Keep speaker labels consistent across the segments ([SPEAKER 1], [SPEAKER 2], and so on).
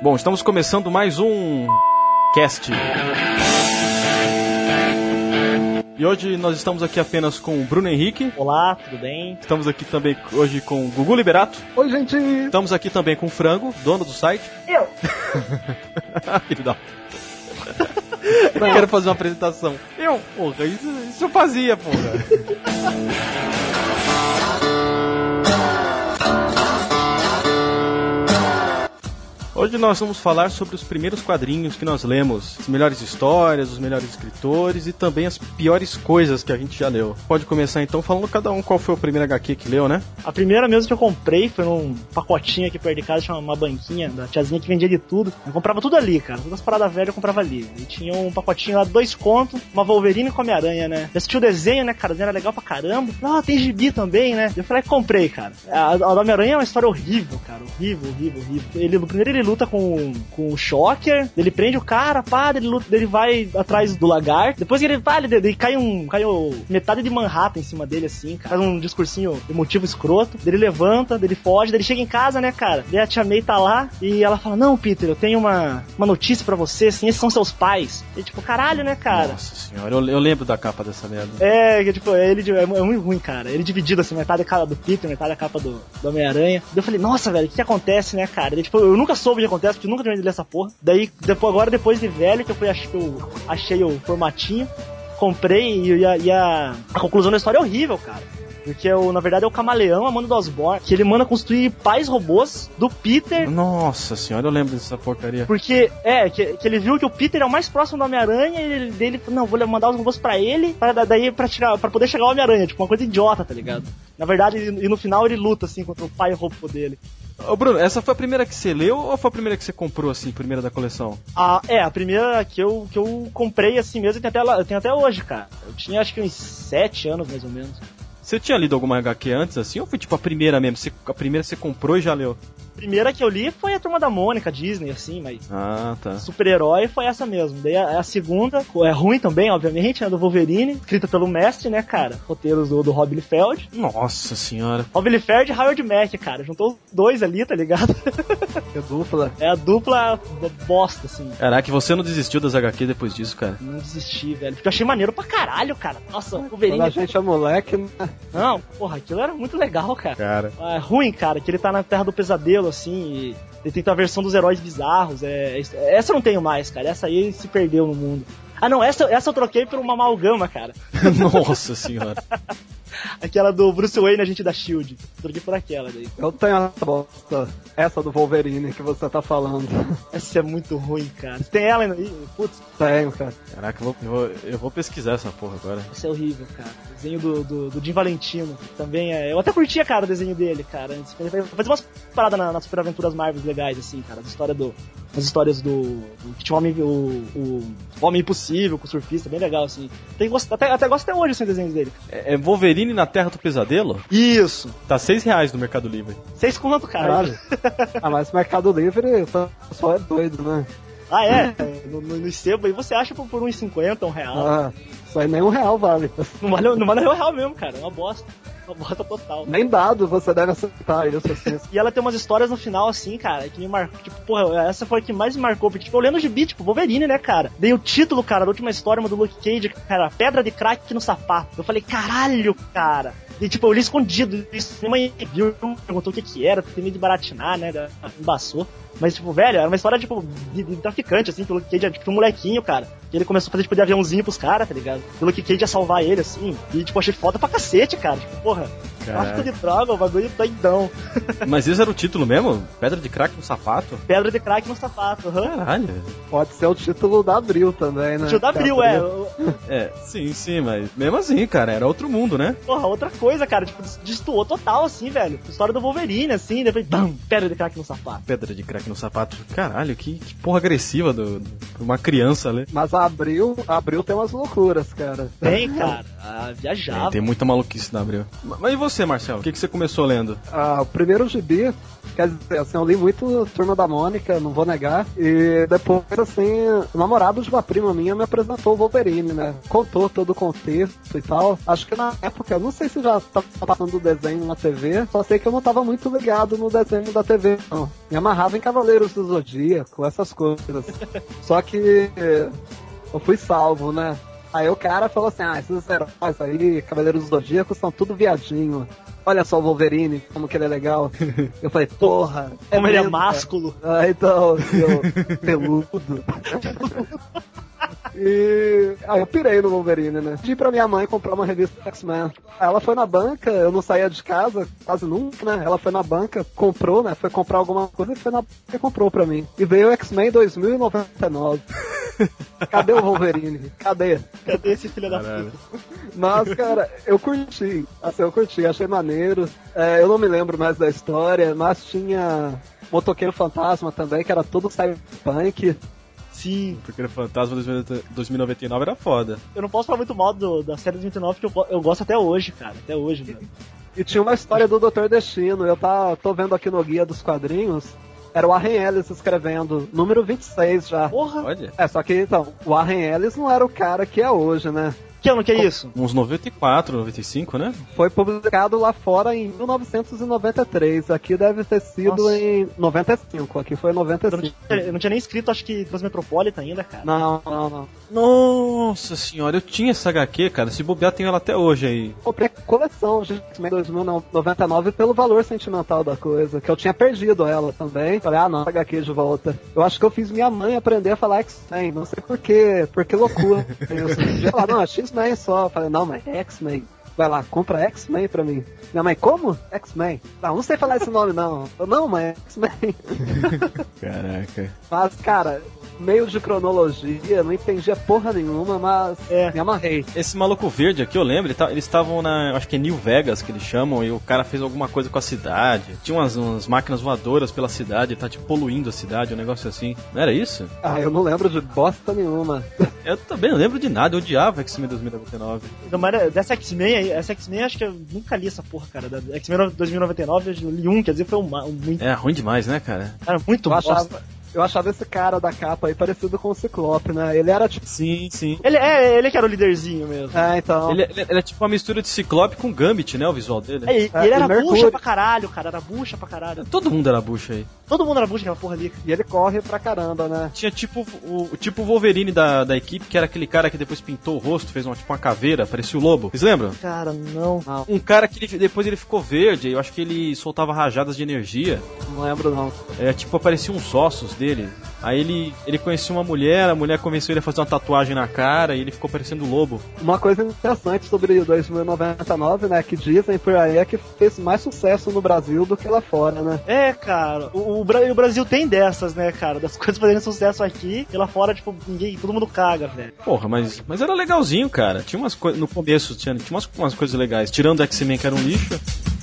[SPEAKER 1] Bom, estamos começando mais um cast. E hoje nós estamos aqui apenas com o Bruno Henrique.
[SPEAKER 2] Olá, tudo bem?
[SPEAKER 1] Estamos aqui também hoje com o Gugu Liberato.
[SPEAKER 3] Oi, gente!
[SPEAKER 1] Estamos aqui também com o Frango, dono do site.
[SPEAKER 2] Eu!
[SPEAKER 1] Filho da... Eu quero fazer uma apresentação. Porra, isso eu fazia, porra. Hoje nós vamos falar sobre os primeiros quadrinhos que nós lemos, as melhores histórias, os melhores escritores e também as piores coisas que a gente já leu. Pode começar então falando cada um qual foi o primeiro HQ que leu, né?
[SPEAKER 2] A primeira mesmo que eu comprei foi num pacotinho aqui perto de casa, chamava uma banquinha da tiazinha que vendia de tudo. Eu comprava tudo ali, cara. Todas as paradas velhas eu comprava ali. E tinha um pacotinho lá, 2 contos, uma Wolverine com Homem-Aranha, né? Eu assisti o desenho, né, cara? O desenho era legal pra caramba. Ah, tem gibi também, né? Eu falei, comprei, cara. A do Homem-Aranha é uma história horrível, cara. Horrível. No primeiro ele luta com o Shocker, ele prende o cara, pá, ele vai atrás do lagarto, depois ele cai metade de Manhattan em cima dele, assim, faz um discursinho emotivo escroto, ele levanta, ele foge, ele chega em casa, né, cara, daí a tia May tá lá, e ela fala, não, Peter, eu tenho uma notícia pra você, assim, esses são seus pais. E tipo, caralho, né, cara?
[SPEAKER 1] Nossa senhora, eu lembro da capa dessa merda.
[SPEAKER 2] É muito ruim, cara, ele dividido, assim, metade a capa do Peter, metade a capa do Homem-Aranha. Daí eu falei, nossa, velho, o que acontece, né, cara? Daí, tipo, eu nunca soube o que acontece, porque eu nunca terminei de ler essa porra. Daí, depois de velho, que eu achei o formatinho, comprei e a conclusão da história é horrível, cara. Porque, na verdade, é o Camaleão, a mano do Osborn, que ele manda construir pais robôs do Peter.
[SPEAKER 1] Nossa senhora, eu lembro dessa porcaria.
[SPEAKER 2] Porque, que ele viu que o Peter é o mais próximo do Homem-Aranha e ele falou, não, vou mandar os robôs pra ele, pra poder chegar ao Homem-Aranha. Tipo, uma coisa idiota, tá ligado? Na verdade, e no final ele luta, assim, contra o pai robô dele.
[SPEAKER 1] Ô Bruno, essa foi a primeira que você leu ou foi a primeira que você comprou, assim, primeira da coleção?
[SPEAKER 2] A primeira que eu comprei assim mesmo, eu tenho até hoje, cara. Eu tinha acho que uns 7 anos, mais ou menos.
[SPEAKER 1] Você tinha lido alguma HQ antes, assim, ou foi tipo a primeira mesmo? A primeira você comprou e já leu?
[SPEAKER 2] A primeira que eu li foi a Turma da Mônica, Disney, assim, mas...
[SPEAKER 1] Ah, tá.
[SPEAKER 2] Super-herói foi essa mesmo. Daí a segunda, é ruim também, obviamente, né, do Wolverine, escrita pelo mestre, né, cara? Roteiros do Rob Liefeld.
[SPEAKER 1] Nossa senhora.
[SPEAKER 2] Rob Liefeld e Howard Mack, cara. Juntou os dois ali, tá ligado?
[SPEAKER 3] É dupla.
[SPEAKER 2] É a dupla bosta, assim.
[SPEAKER 1] Caraca, você não desistiu das HQ depois disso, cara?
[SPEAKER 2] Não desisti, velho. Porque eu achei maneiro pra caralho, cara. Nossa, o Wolverine...
[SPEAKER 3] Quando a gente é moleque, né?
[SPEAKER 2] Não, porra, aquilo era muito legal, cara.
[SPEAKER 1] É
[SPEAKER 2] ruim, cara, que ele tá na Terra do Pesadelo, assim, e ele tem a versão dos heróis bizarros. Essa eu não tenho mais, cara. Essa aí se perdeu no mundo. Ah, não, essa eu troquei por uma amalgama, cara.
[SPEAKER 1] Nossa senhora.
[SPEAKER 2] Aquela do Bruce Wayne, agente da SHIELD. Troquei por aquela daí.
[SPEAKER 3] Eu tenho essa bosta, essa do Wolverine que você tá falando.
[SPEAKER 2] Essa é muito ruim, cara. Você tem ela ainda? Putz.
[SPEAKER 3] Tenho, cara.
[SPEAKER 1] Caraca, eu vou pesquisar essa porra agora.
[SPEAKER 2] Isso é horrível, cara. O desenho do Jim Valentino. Também é... Eu até curtia, cara, o desenho dele, cara. Ele fazia umas paradas nas Super Aventuras Marvel legais, assim, cara. As histórias do que tinha o Homem Impossível, com o surfista, bem legal, assim. Até gosto até hoje, assim, desenhos dele.
[SPEAKER 1] É Wolverine na Terra do Pesadelo?
[SPEAKER 2] Isso.
[SPEAKER 1] Tá R$6 no Mercado Livre.
[SPEAKER 2] 6 conto, caralho.
[SPEAKER 3] Mas o Mercado Livre só é doido, né?
[SPEAKER 2] Ah, é? No sebo aí você acha por R$1,50, R$1.
[SPEAKER 3] Ah, isso aí nem R$1 vale.
[SPEAKER 2] Não vale R$1 mesmo, cara. É uma bosta. Uma bosta total.
[SPEAKER 3] Nem dado você deve aceitar isso, assim.
[SPEAKER 2] E ela tem umas histórias no final, assim, cara, que me marcou. Tipo, porra, essa foi a que mais me marcou. Porque, tipo, eu lendo o gibi, tipo, Wolverine, né, cara? Dei o título, cara, da última história, uma do Luke Cage, cara, Pedra de Crack no Sapato. Eu falei, caralho, cara. E, tipo, eu li escondido. Minha mãe viu, perguntou o que era, tem medo de baratinar, né? Embaçou. Mas, tipo, velho, era uma história, tipo, de traficante, assim, pelo que Cage, tipo, um molequinho, cara. Que ele começou a fazer, tipo, de aviãozinho pros caras, tá ligado? Pelo que Cage ia salvar ele, assim. E, tipo, achei foda pra cacete, cara. Tipo, porra, tráfico de droga, o bagulho doidão.
[SPEAKER 1] Mas esse era o título mesmo? Pedra de crack no sapato?
[SPEAKER 2] Pedra de crack no sapato, aham.
[SPEAKER 1] Caralho.
[SPEAKER 3] Pode ser o título da Abril também, né?
[SPEAKER 2] O título da Abril,
[SPEAKER 1] Sim, mas mesmo assim, cara, era outro mundo, né?
[SPEAKER 2] Porra, outra coisa, cara, tipo, destoou total, assim, velho. História do Wolverine, assim, depois, bam, pedra de crack no sapato.
[SPEAKER 1] Pedra de crack no sapato. Caralho, que porra agressiva de uma criança, né?
[SPEAKER 3] Mas a Abril tem umas loucuras, cara.
[SPEAKER 2] Tem, cara. Viajava.
[SPEAKER 1] Tem muita maluquice na Abril. Mas você, Marcelo? O que você começou lendo?
[SPEAKER 3] O primeiro gibi, quer dizer, assim, eu li muito Turma da Mônica, não vou negar. E depois, assim, o namorado de uma prima minha me apresentou o Wolverine, né? Contou todo o contexto e tal. Acho que na época, eu não sei se já tava passando o desenho na TV, só sei que eu não tava muito ligado no desenho da TV, não. Me amarrava em Cavaleiros do Zodíaco, essas coisas. Só que eu fui salvo, né? Aí o cara falou assim, esses heróis aí, Cavaleiros do Zodíaco, são tudo viadinho. Olha só o Wolverine, como que ele é legal. Eu falei, porra.
[SPEAKER 2] Como ele é másculo.
[SPEAKER 3] Então, peludo. E aí eu pirei no Wolverine, né? Pedi pra minha mãe comprar uma revista X-Men. Ela foi na banca, eu não saía de casa quase nunca, né? Ela foi na banca, comprou, né? Foi comprar alguma coisa e foi na banca e comprou pra mim. E veio o X-Men 2099. Cadê o Wolverine? Cadê
[SPEAKER 2] esse filho da puta?
[SPEAKER 3] Mas, cara, eu curti. Assim, achei maneiro. Eu não me lembro mais da história, mas tinha Motoqueiro Fantasma também, que era todo cyberpunk.
[SPEAKER 2] Sim.
[SPEAKER 1] Porque o Fantasma 2099 era foda.
[SPEAKER 2] Eu não posso falar muito mal da série 2099, porque eu gosto até hoje, cara. Até hoje, velho.
[SPEAKER 3] E tinha uma história do Dr. Destino. Eu tô vendo aqui no guia dos quadrinhos. Era o Warren Ellis escrevendo, número 26 já.
[SPEAKER 2] Porra!
[SPEAKER 1] Olha.
[SPEAKER 3] Só que então, o Warren Ellis não era o cara que é hoje, né?
[SPEAKER 2] Que ano que é isso?
[SPEAKER 1] Uns 94, 95, né?
[SPEAKER 3] Foi publicado lá fora em 1993. Aqui deve ter sido em 95. Aqui foi em 95.
[SPEAKER 2] Eu não tinha nem escrito, acho que Transmetropolitan ainda, cara.
[SPEAKER 3] Não.
[SPEAKER 1] Nossa senhora, eu tinha essa HQ, cara. Se bobear, tenho ela até hoje aí.
[SPEAKER 3] Comprei a coleção de X-Men 2099 pelo valor sentimental da coisa, que eu tinha perdido ela também. Falei, não, HQ de volta. Eu acho que eu fiz minha mãe aprender a falar X-Men, não sei por quê, porque loucura. Eu falei, não, é X-Men só. Eu falei, não, mas é X-Men. Vai lá, compra X-Men pra mim. Minha mãe, como? X-Men. Não sei falar esse nome, não. Eu, não, mas é X-Men.
[SPEAKER 1] Caraca.
[SPEAKER 3] Mas, cara, meio de cronologia, não entendia porra nenhuma, mas me amarrei.
[SPEAKER 1] Esse maluco verde aqui, eu lembro, eles estavam na, acho que é New Vegas, que eles chamam, e o cara fez alguma coisa com a cidade. Tinha umas máquinas voadoras pela cidade, ele tá tipo poluindo a cidade, um negócio assim. Não era isso?
[SPEAKER 3] Eu não lembro de bosta nenhuma.
[SPEAKER 1] Eu também não lembro de nada, eu odiava X-Men 2099.
[SPEAKER 2] Então, mas dessa X-Men aí, acho que eu nunca li essa porra, cara. Da X-Men 2099 eu li um, quer dizer, foi muito...
[SPEAKER 1] É, ruim demais, né, cara?
[SPEAKER 2] Cara, muito bosta.
[SPEAKER 3] Eu achava esse cara da capa aí parecido com o Ciclope, né? Ele era tipo...
[SPEAKER 1] Sim.
[SPEAKER 2] Ele que era o líderzinho mesmo.
[SPEAKER 3] Então...
[SPEAKER 1] Ele é tipo uma mistura de Ciclope com Gambit, né? O visual dele.
[SPEAKER 2] Ele era bucha pra caralho, cara. Era bucha pra caralho.
[SPEAKER 1] Todo mundo era bucha aí.
[SPEAKER 2] Todo mundo era bucha naquela porra ali.
[SPEAKER 3] E ele corre pra caramba, né?
[SPEAKER 1] Tinha tipo o Wolverine da equipe, que era aquele cara que depois pintou o rosto, fez uma caveira, parecia o lobo. Vocês lembram?
[SPEAKER 2] Cara, não.
[SPEAKER 1] Um cara que depois ele ficou verde, eu acho que ele soltava rajadas de energia.
[SPEAKER 3] Não lembro, não.
[SPEAKER 1] Tipo, apareciam uns ossos dele. Aí ele conhecia uma mulher, a mulher convenceu ele a fazer uma tatuagem na cara e ele ficou parecendo o lobo.
[SPEAKER 3] Uma coisa interessante sobre o 2099, né, que dizem por aí é que fez mais sucesso no Brasil do que lá fora, né?
[SPEAKER 2] Cara, o Brasil tem dessas, né, cara, das coisas fazerem sucesso aqui e lá fora, tipo, todo mundo caga, velho.
[SPEAKER 1] Porra, mas era legalzinho, cara. Tinha umas coisas, no começo tinha umas coisas legais, tirando o X-Men que era um lixo.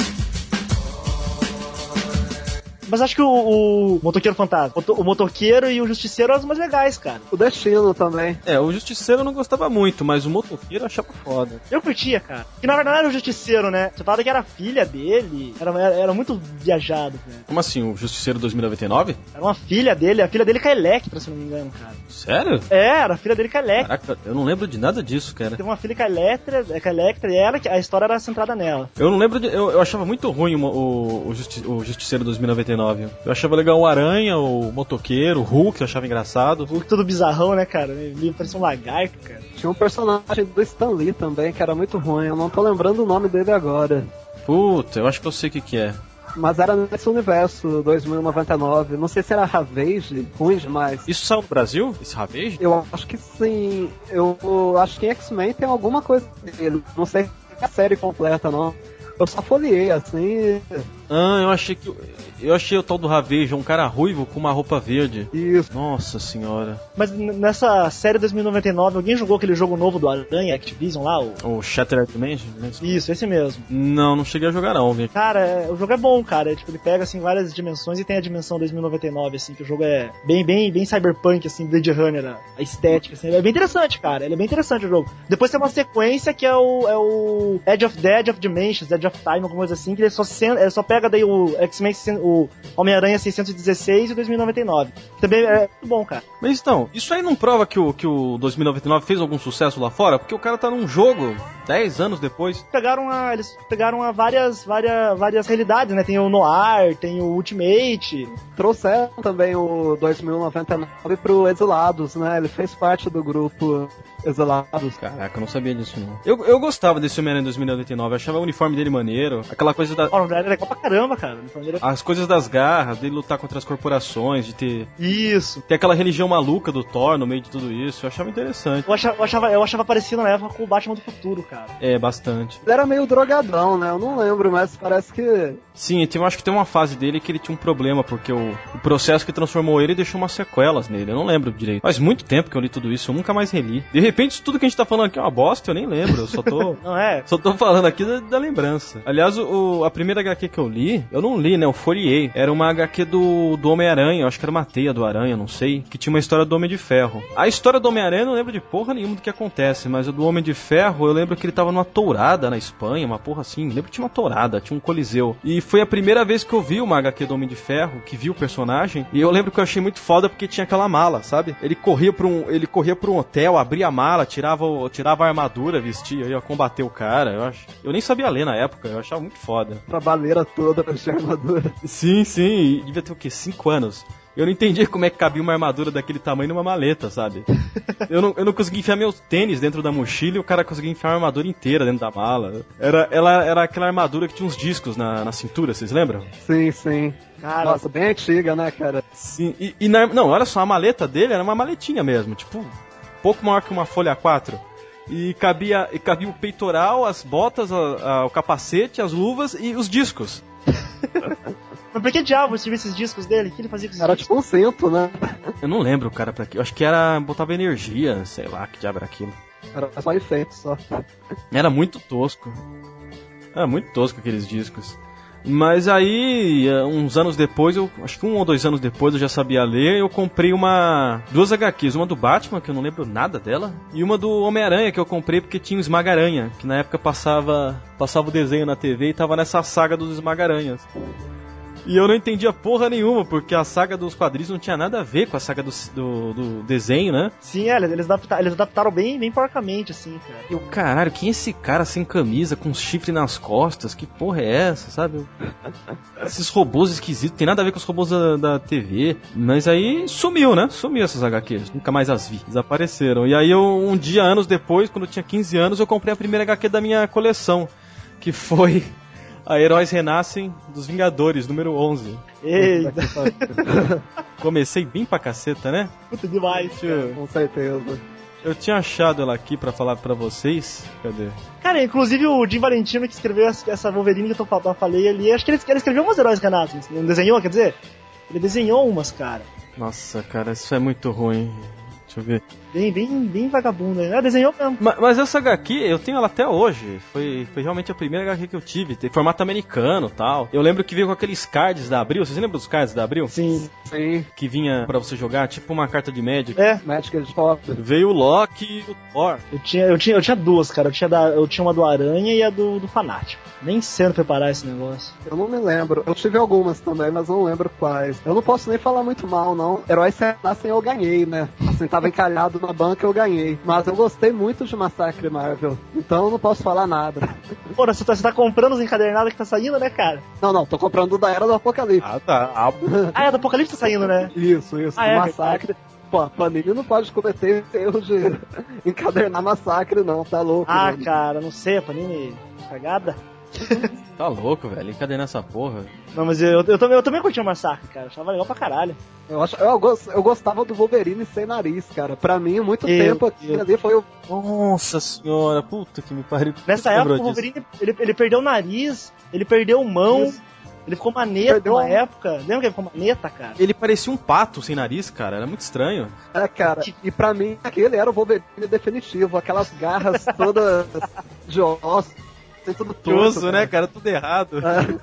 [SPEAKER 2] Mas acho que o Motoqueiro Fantasma, o Motoqueiro e o Justiceiro eram os mais legais, cara.
[SPEAKER 3] O Destino também.
[SPEAKER 1] O Justiceiro eu não gostava muito, mas o Motoqueiro eu achava foda.
[SPEAKER 2] Eu curtia, cara. Que na verdade era o Justiceiro, né? Você falava que era a filha dele. Era muito viajado, velho.
[SPEAKER 1] Como assim, o Justiceiro 2099?
[SPEAKER 2] Era uma filha dele, a filha dele com a Electra, se não me engano, cara.
[SPEAKER 1] Sério?
[SPEAKER 2] Era a filha dele com a Electra.
[SPEAKER 1] Caraca, eu não lembro de nada disso, cara.
[SPEAKER 2] Teve uma filha com a Electra e a história era centrada nela.
[SPEAKER 1] Eu não lembro eu achava muito ruim o Justiceiro 2099. Eu achava legal o Aranha, o Motoqueiro, o Hulk, eu achava engraçado.
[SPEAKER 2] O Hulk todo bizarrão, né, cara? Ele parecia um lagarto, cara.
[SPEAKER 3] Tinha um personagem do Stan Lee também, que era muito ruim. Eu não tô lembrando o nome dele agora.
[SPEAKER 1] Puta, eu acho que eu sei o que é.
[SPEAKER 3] Mas era nesse universo 2099. Não sei se era Ravage, ruim demais.
[SPEAKER 1] Isso saiu no Brasil? Esse Ravage?
[SPEAKER 3] Eu acho que sim. Eu acho que em X-Men tem alguma coisa dele. Não sei se é a série completa, não. Eu só folhei, assim...
[SPEAKER 1] eu achei o tal do Ravage, um cara ruivo com uma roupa verde.
[SPEAKER 3] Isso.
[SPEAKER 1] Nossa senhora.
[SPEAKER 2] Mas nessa série 2099, alguém jogou aquele jogo novo do Aranha, Activision lá?
[SPEAKER 1] O Shattered Dimension?
[SPEAKER 2] Isso, esse mesmo.
[SPEAKER 1] Não cheguei a jogar não, viu?
[SPEAKER 2] Cara, o jogo é bom, cara. Ele pega, assim, várias dimensões e tem a dimensão 2099, assim, que o jogo é bem cyberpunk, assim, Blade Runner, a estética, assim. É bem interessante, cara. Ele é bem interessante o jogo. Depois tem uma sequência que é o Edge of Dimensions, Edge of Time, alguma coisa assim, que ele só pega daí o X-Men, o Homem-Aranha 616 e o 2099. Que também é muito bom, cara.
[SPEAKER 1] Mas então, isso aí não prova que o 2099 fez algum sucesso lá fora? Porque o cara tá num jogo 10 anos depois.
[SPEAKER 2] Eles pegaram várias realidades, né? Tem o Noir, tem o Ultimate.
[SPEAKER 3] Trouxeram também o 2099 pro Exilados, né? Ele fez parte do grupo Exilados.
[SPEAKER 1] Caraca, eu não sabia disso não. Eu gostava desse Homem-Aranha 2099, eu achava o uniforme dele maneiro, aquela coisa da...
[SPEAKER 2] O uniforme dele é legal pra caramba, cara.
[SPEAKER 1] As coisas das garras, dele lutar contra as corporações, de ter...
[SPEAKER 2] Isso.
[SPEAKER 1] Ter aquela religião maluca do Thor no meio de tudo isso, eu achava interessante.
[SPEAKER 2] Eu achava parecido na época com o Batman do Futuro, cara.
[SPEAKER 1] É, bastante.
[SPEAKER 3] Ele era meio drogadão, né? Eu não lembro, mas parece que...
[SPEAKER 1] Sim, eu acho que tem uma fase dele que ele tinha um problema, porque o processo que transformou ele deixou umas sequelas nele, eu não lembro direito. Faz muito tempo que eu li tudo isso, eu nunca mais reli. De repente, tudo que a gente tá falando aqui é uma bosta, eu nem lembro, eu só tô...
[SPEAKER 2] Não é?
[SPEAKER 1] Só tô falando aqui da lembrança. Aliás, a primeira HQ que eu li, eu não li, né, o Fourier, era uma HQ do Homem-Aranha, eu acho que era uma teia do Aranha, não sei, que tinha uma história do Homem de Ferro. A história do Homem-Aranha eu não lembro de porra nenhuma do que acontece, mas a do Homem de Ferro, eu lembro que ele tava numa tourada na Espanha, uma porra assim, lembro que tinha uma tourada, tinha um coliseu. E foi a primeira vez que eu vi uma HQ do Homem de Ferro, que vi o personagem, e eu lembro que eu achei muito foda porque tinha aquela mala, sabe? Ele corria pra um hotel, abria a mala, tirava a armadura, vestia, ia combater o cara, eu nem sabia ler na época, eu achava muito foda.
[SPEAKER 3] A baleira toda pra vestir a armadura.
[SPEAKER 1] Sim, devia ter o quê? 5 anos. Eu não entendi como é que cabia uma armadura daquele tamanho numa maleta, sabe? Eu não conseguia enfiar meus tênis dentro da mochila e o cara conseguia enfiar a armadura inteira dentro da mala. Era aquela armadura que tinha uns discos na cintura, vocês lembram?
[SPEAKER 3] Sim. Cara, nossa, bem antiga, né, cara?
[SPEAKER 1] Sim, não, olha só, a maleta dele era uma maletinha mesmo, tipo, pouco maior que uma folha A4. E cabia o peitoral, as botas, o capacete, as luvas e os discos.
[SPEAKER 2] Mas por que diabo você viu esses discos dele? O que ele fazia com esses
[SPEAKER 3] Era
[SPEAKER 2] discos?
[SPEAKER 3] tipo um cinto, né?
[SPEAKER 1] Eu não lembro, cara, pra quê. Eu acho que botava energia, sei lá, que diabo era aquilo.
[SPEAKER 3] Era só efeito, só.
[SPEAKER 1] Era muito tosco. Era muito tosco aqueles discos. Mas aí, uns anos depois, acho que 1 ou 2 anos depois eu já sabia ler, eu comprei duas HQs, uma do Batman, que eu não lembro nada dela, e uma do Homem-Aranha, que eu comprei porque tinha o Esmaga-Aranha, que na época passava o desenho na TV e tava nessa saga dos Esmaga-Aranhas. E eu não entendia porra nenhuma, porque a saga dos quadrinhos não tinha nada a ver com a saga do desenho, né?
[SPEAKER 2] Sim, eles adaptaram bem porcamente, assim, cara.
[SPEAKER 1] E o caralho, quem é esse cara sem camisa, com chifre nas costas? Que porra é essa, sabe? Esses robôs esquisitos, tem nada a ver com os robôs da TV. Mas aí sumiu, né? Sumiu essas HQs, nunca mais as vi, desapareceram. E aí um dia, anos depois, quando eu tinha 15 anos, eu comprei a primeira HQ da minha coleção, que foi... A Heróis Renascem dos Vingadores, número 11.
[SPEAKER 2] Eita!
[SPEAKER 1] Comecei bem pra caceta, né?
[SPEAKER 2] Puta demais,
[SPEAKER 3] com certeza.
[SPEAKER 1] Eu tinha achado ela aqui pra falar pra vocês. Cadê?
[SPEAKER 2] Cara, inclusive o Jim Valentino que escreveu essa Wolverine que eu falei ali, acho que ele escreveu umas Heróis Renascem. Não desenhou, quer dizer? Ele desenhou umas, cara.
[SPEAKER 1] Nossa, cara, isso é muito ruim. Deixa eu ver.
[SPEAKER 2] Bem vagabunda, né? Desenhou mesmo.
[SPEAKER 1] Mas essa HQ, eu tenho ela até hoje. Foi realmente a primeira HQ que eu tive. Tem formato americano e tal. Eu lembro que veio com aqueles cards da Abril. Vocês lembram dos cards da Abril?
[SPEAKER 2] Sim.
[SPEAKER 1] Que vinha pra você jogar, tipo uma carta de Magic.
[SPEAKER 2] É.
[SPEAKER 3] Magic is Pop.
[SPEAKER 1] Veio o Loki e o Thor.
[SPEAKER 2] Eu tinha duas, cara. Eu tinha uma do Aranha e a do Fanático. Nem sei onde preparar esse negócio.
[SPEAKER 3] Eu não me lembro. Eu tive algumas também, mas não lembro quais. Eu não posso nem falar muito mal, não. Heróis Renascem eu ganhei, né? Assim, tava encalhado na banca, eu ganhei. Mas eu gostei muito de Massacre Marvel. Então eu não posso falar nada.
[SPEAKER 2] Pô, você tá comprando os encadernados que tá saindo, né, cara?
[SPEAKER 3] Não. Tô comprando da Era do Apocalipse.
[SPEAKER 1] Ah, tá.
[SPEAKER 2] É, do Apocalipse tá saindo, né?
[SPEAKER 3] Isso. Massacre.
[SPEAKER 2] Verdade.
[SPEAKER 3] Pô, a Panini não pode cometer esse erro de encadernar Massacre, não. Tá louco.
[SPEAKER 2] Ah,
[SPEAKER 3] mano.
[SPEAKER 2] cara, não sei. A Panini cagada.
[SPEAKER 1] Tá louco, velho. Encadenar essa porra.
[SPEAKER 2] Não, mas eu também curti o Massacre, cara. Achava legal pra caralho.
[SPEAKER 3] Eu gostava do Wolverine sem nariz, cara. Pra mim, muito tempo aqui ali foi o...
[SPEAKER 1] Nossa senhora, puta que me pariu.
[SPEAKER 2] Nessa época, o Wolverine, ele perdeu o nariz, ele perdeu mão, isso. Ele ficou maneta numa época. Lembra que ele ficou maneta, cara?
[SPEAKER 1] Ele parecia um pato sem nariz, cara. Era muito estranho.
[SPEAKER 3] É, cara. E pra mim, aquele era o Wolverine definitivo. Aquelas garras todas de osso. assim, tudo torto,
[SPEAKER 1] né, cara? Tudo errado.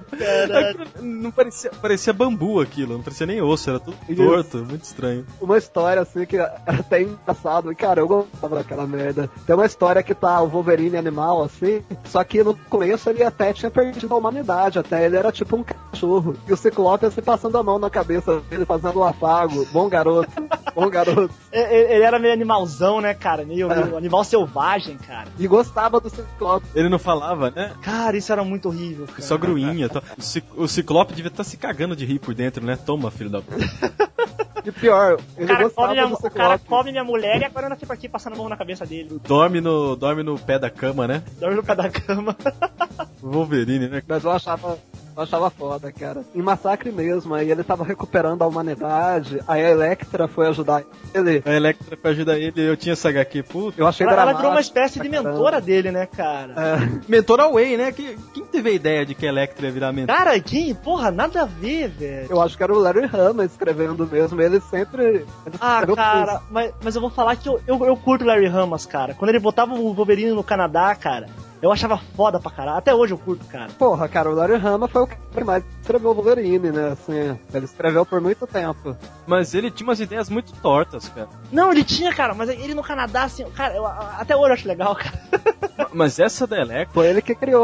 [SPEAKER 1] Não parecia bambu aquilo, não parecia nem osso, era tudo torto, muito estranho.
[SPEAKER 3] Uma história, assim, que é até engraçado, cara, eu gostava daquela merda. Tem uma história que tá o Wolverine animal, assim, só que no começo ele até tinha perdido a humanidade, até ele era tipo um cachorro. E o Ciclope assim, passando a mão na cabeça dele, fazendo um afago. Bom garoto, bom garoto.
[SPEAKER 2] Ele era meio animalzão, né, cara? Meio animal selvagem, cara.
[SPEAKER 3] E gostava do Ciclope.
[SPEAKER 1] Ele não falava, né?
[SPEAKER 2] Cara, isso era muito horrível, cara.
[SPEAKER 1] Só gruinha. O Ciclope devia estar se cagando de rir por dentro, né? Toma, filho da puta.
[SPEAKER 3] E pior, ele
[SPEAKER 2] o cara
[SPEAKER 3] Ciclope.
[SPEAKER 2] come minha mulher e agora anda sempre aqui passando a mão na cabeça dele.
[SPEAKER 1] Dorme no pé da cama, né?
[SPEAKER 2] Dorme no pé da cama.
[SPEAKER 1] Wolverine, né?
[SPEAKER 3] Mas eu achava foda, cara. Em Massacre mesmo, aí ele tava recuperando a humanidade, aí a Elektra foi ajudar ele.
[SPEAKER 1] A Elektra foi ajudar ele, eu tinha essa HQ, puta.
[SPEAKER 3] Eu achei
[SPEAKER 2] ela virou uma espécie de mentora dele, né, cara?
[SPEAKER 1] Mentora Way, né? Quem teve a ideia de que a Elektra ia virar mentora?
[SPEAKER 2] Cara, quem? Porra, nada a ver, velho.
[SPEAKER 3] Eu acho que era o Larry Hama escrevendo mesmo, ele sempre...
[SPEAKER 2] cara, mas eu vou falar que eu curto o Larry Hamas, cara. Quando ele botava o Wolverine no Canadá, cara, eu achava foda pra caralho. Até hoje eu curto, cara.
[SPEAKER 3] Porra, cara, o Larry Hama foi o que mais escreveu o Wolverine, né? Assim, ele escreveu por muito tempo.
[SPEAKER 1] Mas ele tinha umas ideias muito tortas, cara.
[SPEAKER 2] Não, ele tinha, cara, mas ele no Canadá, assim, cara, até hoje eu acho legal, cara.
[SPEAKER 1] Mas essa da Elektra...
[SPEAKER 3] Foi ele que criou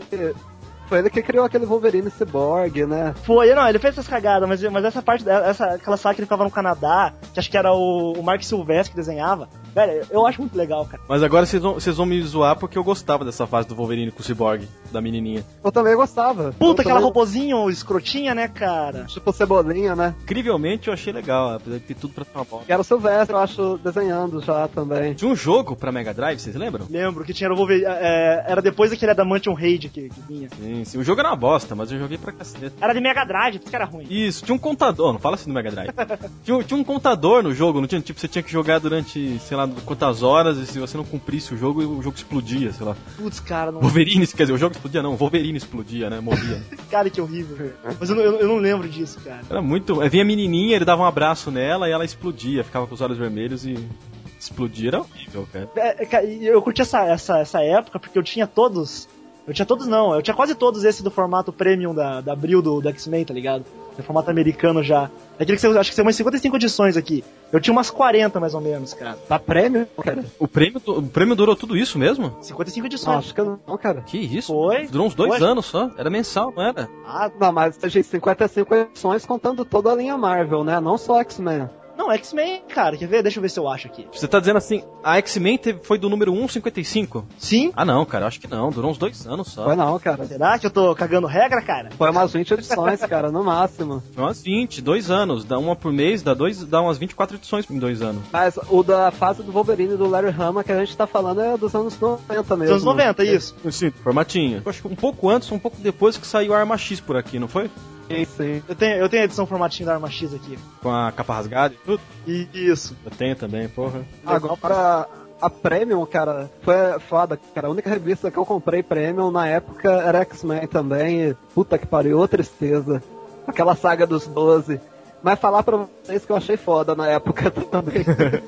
[SPEAKER 3] aquele Wolverine Cyborg, né?
[SPEAKER 2] Ele fez essas cagadas, mas essa parte, aquela saga que ele ficava no Canadá, que acho que era o Mark Silvestre que desenhava, velho, eu acho muito legal, cara.
[SPEAKER 1] Mas agora vocês vão me zoar porque eu gostava dessa fase do Wolverine com o Cyborg, da menininha.
[SPEAKER 3] Eu também gostava.
[SPEAKER 2] Puta, aquela robozinho escrotinha, né, cara?
[SPEAKER 3] Tipo Cebolinha, né?
[SPEAKER 1] Incrivelmente eu achei legal, apesar de ter tudo pra tomar bola.
[SPEAKER 3] Que era o Silvestre, eu acho, desenhando já também.
[SPEAKER 1] Tinha um jogo pra Mega Drive, vocês lembram?
[SPEAKER 2] Lembro, que tinha o Wolverine, era depois daquele Adamantium Raid que vinha.
[SPEAKER 1] Sim, o jogo era uma bosta, mas eu joguei pra cacete.
[SPEAKER 2] Era de Mega Drive, por isso que era ruim.
[SPEAKER 1] Isso, tinha um contador, não fala assim do Mega Drive. tinha um contador no jogo, não tinha? Tipo, você tinha que jogar durante, sei lá, quantas horas, e se você não cumprisse o jogo explodia, sei lá.
[SPEAKER 2] Putz, cara, não...
[SPEAKER 1] Wolverine, quer dizer, o jogo explodia não, o Wolverine explodia, né, morria.
[SPEAKER 2] Cara, que horrível. Mas eu não lembro disso, cara.
[SPEAKER 1] Era muito... Vinha a menininha, ele dava um abraço nela e ela explodia, ficava com os olhos vermelhos e... explodir era horrível, cara.
[SPEAKER 2] Eu curti essa época porque eu tinha todos... Eu tinha quase todos esses do formato premium da Abril do X-Men, tá ligado? No formato americano já. Aquele que acho que tem umas 55 edições aqui. Eu tinha umas 40 mais ou menos, cara.
[SPEAKER 3] Tá prêmio, cara?
[SPEAKER 1] O prêmio durou tudo isso mesmo?
[SPEAKER 2] 55 edições.
[SPEAKER 3] Acho que não, cara.
[SPEAKER 1] Que isso?
[SPEAKER 2] Foi?
[SPEAKER 1] Durou uns 2 anos só. Era mensal, não era?
[SPEAKER 3] Não, mas tem 55 edições contando toda a linha Marvel, né? Não só X-Men.
[SPEAKER 2] Não, X-Men, cara, quer ver? Deixa eu ver se eu acho aqui.
[SPEAKER 1] Você tá dizendo assim, a X-Men foi do número 155?
[SPEAKER 2] Sim.
[SPEAKER 1] Ah não, cara, acho que não, durou uns 2 anos só.
[SPEAKER 3] Foi não, cara.
[SPEAKER 2] Será que eu tô cagando regra, cara?
[SPEAKER 3] Foi umas 20 edições, cara, no máximo.
[SPEAKER 1] Foi umas 20, 2 anos, dá uma por mês, dá umas 24 edições em 2 anos.
[SPEAKER 3] Mas o da fase do Wolverine do Larry Hama que a gente tá falando é dos anos 90 mesmo.
[SPEAKER 2] Dos anos 90, isso.
[SPEAKER 1] Sim, formatinho. Eu acho que um pouco antes, um pouco depois que saiu a Arma X por aqui, não foi?
[SPEAKER 3] Sim.
[SPEAKER 2] Eu tenho a edição formatinho da Arma X aqui.
[SPEAKER 1] Com a capa rasgada e tudo?
[SPEAKER 2] Isso.
[SPEAKER 1] Eu tenho também, porra.
[SPEAKER 3] Agora, a Premium, cara, foi foda, cara. A única revista que eu comprei Premium na época era X-Men também. E, puta que pariu, tristeza. Aquela saga dos 12. Mas falar pra vocês que eu achei foda na época também.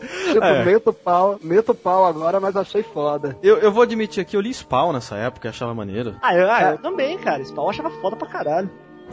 [SPEAKER 3] Tipo, meto pau agora, mas achei foda.
[SPEAKER 1] Eu vou admitir aqui, eu li Spawn nessa época e achava maneiro.
[SPEAKER 2] Eu também, cara. Spawn eu achava foda pra caralho.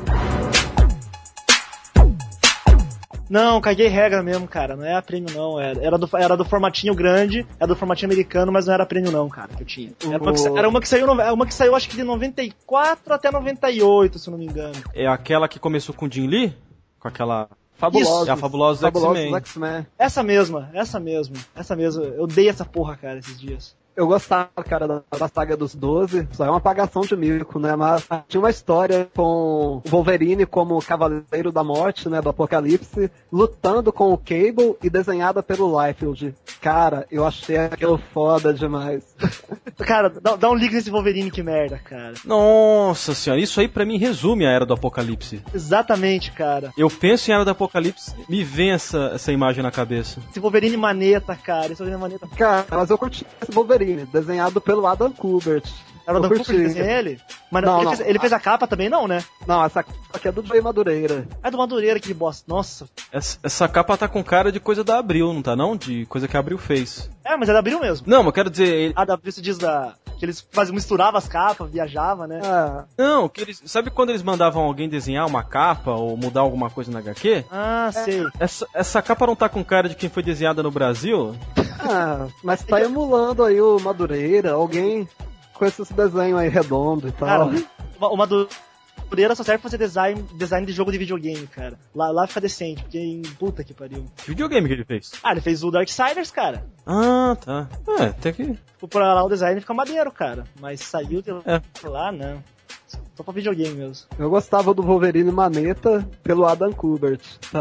[SPEAKER 2] Não, caguei regra mesmo, cara. Não é a prêmio, não. Era do formatinho grande, era do formatinho americano, mas não era prêmio, não, cara, que eu tinha. Era uma que saiu, acho que de 94 até 98, se eu não me engano.
[SPEAKER 1] É aquela que começou com o Jim Lee? Com aquela...
[SPEAKER 3] Fabulosos.
[SPEAKER 1] É a Fabulosos
[SPEAKER 3] X-Men.
[SPEAKER 2] Essa mesma. Eu dei essa porra, cara, esses dias.
[SPEAKER 3] Eu gostava, cara, da saga dos 12, só é uma apagação de mico, né, mas tinha uma história com o Wolverine como Cavaleiro da Morte, né, do Apocalipse, lutando com o Cable e desenhada pelo Liefeld. Cara, eu achei aquilo foda demais.
[SPEAKER 2] Cara, dá um link nesse Wolverine, que merda, cara.
[SPEAKER 1] Nossa senhora, isso aí pra mim resume a Era do Apocalipse.
[SPEAKER 2] Exatamente, cara.
[SPEAKER 1] Eu penso em Era do Apocalipse, me vem essa imagem na cabeça.
[SPEAKER 2] Esse Wolverine maneta, cara,
[SPEAKER 3] Cara, mas eu curti esse Wolverine, desenhado pelo Adam Kubert.
[SPEAKER 2] Era do Kubert que desenhou ele? Mas não, ele fez a capa também, não, né?
[SPEAKER 3] Não, essa capa aqui é do Jay Madureira.
[SPEAKER 2] É do Madureira, que bosta. Nossa.
[SPEAKER 1] Essa capa tá com cara de coisa da Abril, não tá não? De coisa que a Abril fez.
[SPEAKER 2] É, mas é da Abril mesmo.
[SPEAKER 1] Não, mas eu quero dizer...
[SPEAKER 2] Da Abril se diz da Que eles misturavam as capas, viajavam, né?
[SPEAKER 1] Não, sabe quando eles mandavam alguém desenhar uma capa ou mudar alguma coisa na HQ?
[SPEAKER 2] Ah, sei.
[SPEAKER 1] Essa capa não tá com cara de quem foi desenhada no Brasil?
[SPEAKER 3] Mas tá emulando aí o Madureira, alguém com esses desenhos aí redondo e tal.
[SPEAKER 2] Cara, o Madureira só serve pra fazer design de jogo de videogame, cara. Lá fica decente, porque em puta que pariu.
[SPEAKER 1] Que videogame que ele fez?
[SPEAKER 2] Ele fez o Darksiders, cara.
[SPEAKER 1] Ah, tá. Até que...
[SPEAKER 2] Por lá o design fica maneiro, cara. Mas saiu de lá, não. Só pra videogame mesmo.
[SPEAKER 3] Eu gostava do Wolverine Maneta pelo Adam Kubert.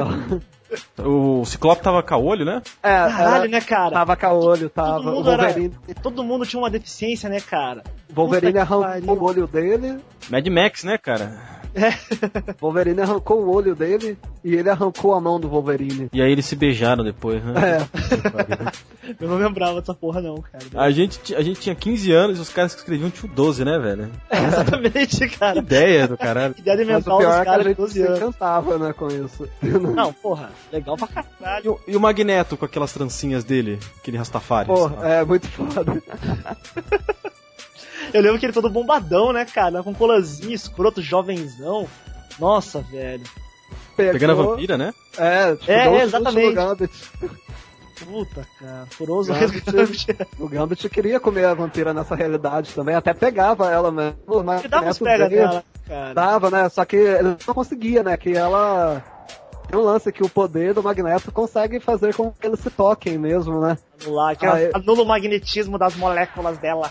[SPEAKER 1] O Ciclope tava caolho, né?
[SPEAKER 2] Caralho, né, cara?
[SPEAKER 3] Tava caolho, tava. O Wolverine...
[SPEAKER 2] Todo mundo tinha uma deficiência, né, cara?
[SPEAKER 3] O Wolverine arrancou o olho dele.
[SPEAKER 1] Mad Max, né, cara?
[SPEAKER 3] O Wolverine arrancou o olho dele e ele arrancou a mão do Wolverine.
[SPEAKER 1] E aí eles se beijaram depois, né?
[SPEAKER 2] Eu não lembrava dessa porra não, cara.
[SPEAKER 1] A gente tinha 15 anos e os caras que escreviam tinham 12, né, velho?
[SPEAKER 2] Exatamente, cara.
[SPEAKER 1] Ideia do caralho.
[SPEAKER 2] Ideia mental dos caras de 12 anos.
[SPEAKER 3] Se encantava, né, com isso.
[SPEAKER 2] Não, porra, legal pra caralho.
[SPEAKER 1] E o Magneto com aquelas trancinhas dele, aquele Rastafari.
[SPEAKER 3] Porra, muito foda.
[SPEAKER 2] Eu lembro que ele todo bombadão, né, cara? Com colazinho, escroto, jovenzão. Nossa, velho.
[SPEAKER 1] Pegando a vampira, né?
[SPEAKER 2] Exatamente. Puta, cara. Furoso
[SPEAKER 3] o Gambit queria comer a vampira nessa realidade também. Até pegava ela mesmo.
[SPEAKER 2] Ele dava uns pega nela, cara.
[SPEAKER 3] Dava, né? Só que ele não conseguia, né? Que ela... Tem um lance que o poder do Magneto consegue fazer com que eles se toquem mesmo, né?
[SPEAKER 2] Anula o magnetismo das moléculas dela.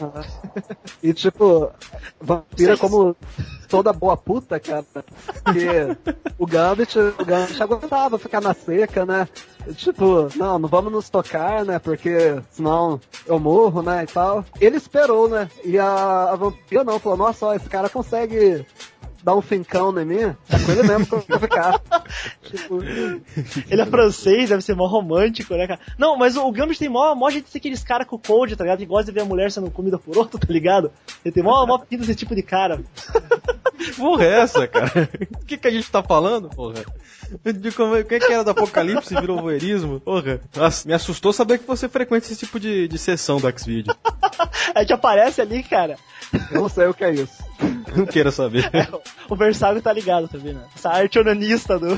[SPEAKER 3] E tipo, vampira como toda boa puta, cara. Porque o Gambit aguentava ficar na seca, né? Tipo, não vamos nos tocar, né? Porque senão eu morro, né? E tal. Ele esperou, né? E a vampira não, falou, nossa, ó, esse cara consegue... dar um fincão em mim, é com ele mesmo que eu vou ficar. Tipo...
[SPEAKER 2] Ele é francês, deve ser mó romântico, né, cara? Não, mas o Gambit tem mó jeito de ser aqueles caras com o Cold, tá ligado? Que gosta de ver a mulher sendo comida por outro, tá ligado? Ele tem mó pinta desse tipo de cara.
[SPEAKER 1] Que porra é essa, cara? O que a gente tá falando, porra? Quem é que era do Apocalipse e virou voyeurismo? Porra. Nossa, me assustou saber que você frequenta esse tipo de sessão do Xvideo.
[SPEAKER 2] A gente aparece ali, cara.
[SPEAKER 3] Eu não sei o que é isso.
[SPEAKER 1] Não queira saber.
[SPEAKER 2] O Versátil tá ligado também, né? Essa arte onanista do...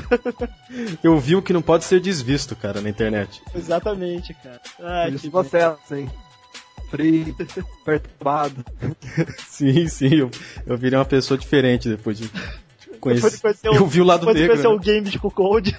[SPEAKER 1] Eu vi o que não pode ser desvisto, cara, na internet.
[SPEAKER 2] Exatamente, cara.
[SPEAKER 3] Por isso você é assim, frio, perturbado.
[SPEAKER 1] Sim, eu virei uma pessoa diferente depois de conhecer. Eu vi o lado negro.
[SPEAKER 2] Depois de conhecer o game de Cold.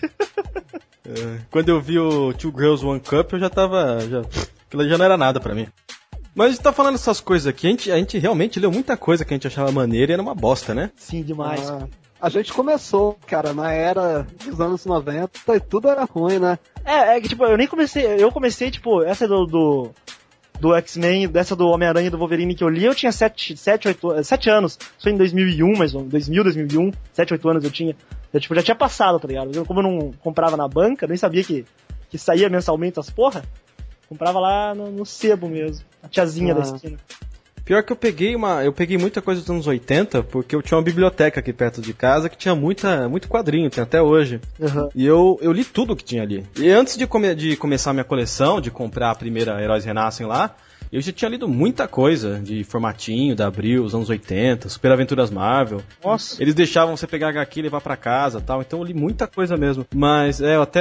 [SPEAKER 1] Quando eu vi o Two Girls One Cup, eu já tava... Aquilo já não era nada pra mim. Mas a gente tá falando essas coisas aqui, a gente realmente leu muita coisa que a gente achava maneira e era uma bosta, né?
[SPEAKER 2] Sim, demais.
[SPEAKER 3] A gente começou, cara, na era dos anos 90 e tudo era ruim, né?
[SPEAKER 2] Que tipo, eu comecei, tipo, essa do X-Men, dessa do Homem-Aranha e do Wolverine que eu li, eu tinha 7 anos. Isso em 2001, mais ou menos, 2001, 7, 8 anos eu tinha. Eu, tipo, já tinha passado, tá ligado? Como eu não comprava na banca, nem sabia que saía mensalmente as porra. Comprava lá no sebo mesmo, a tiazinha da esquina.
[SPEAKER 1] Pior que eu peguei muita coisa dos anos 80, porque eu tinha uma biblioteca aqui perto de casa que tinha muito quadrinho, tem até hoje.
[SPEAKER 3] Uhum.
[SPEAKER 1] E eu li tudo que tinha ali. E antes de começar a minha coleção, de comprar a primeira Heróis Renascem lá, eu já tinha lido muita coisa de formatinho, da Abril, os anos 80, Super Aventuras Marvel.
[SPEAKER 2] Nossa.
[SPEAKER 1] Eles deixavam você pegar HQ e levar pra casa e tal, então eu li muita coisa mesmo. Mas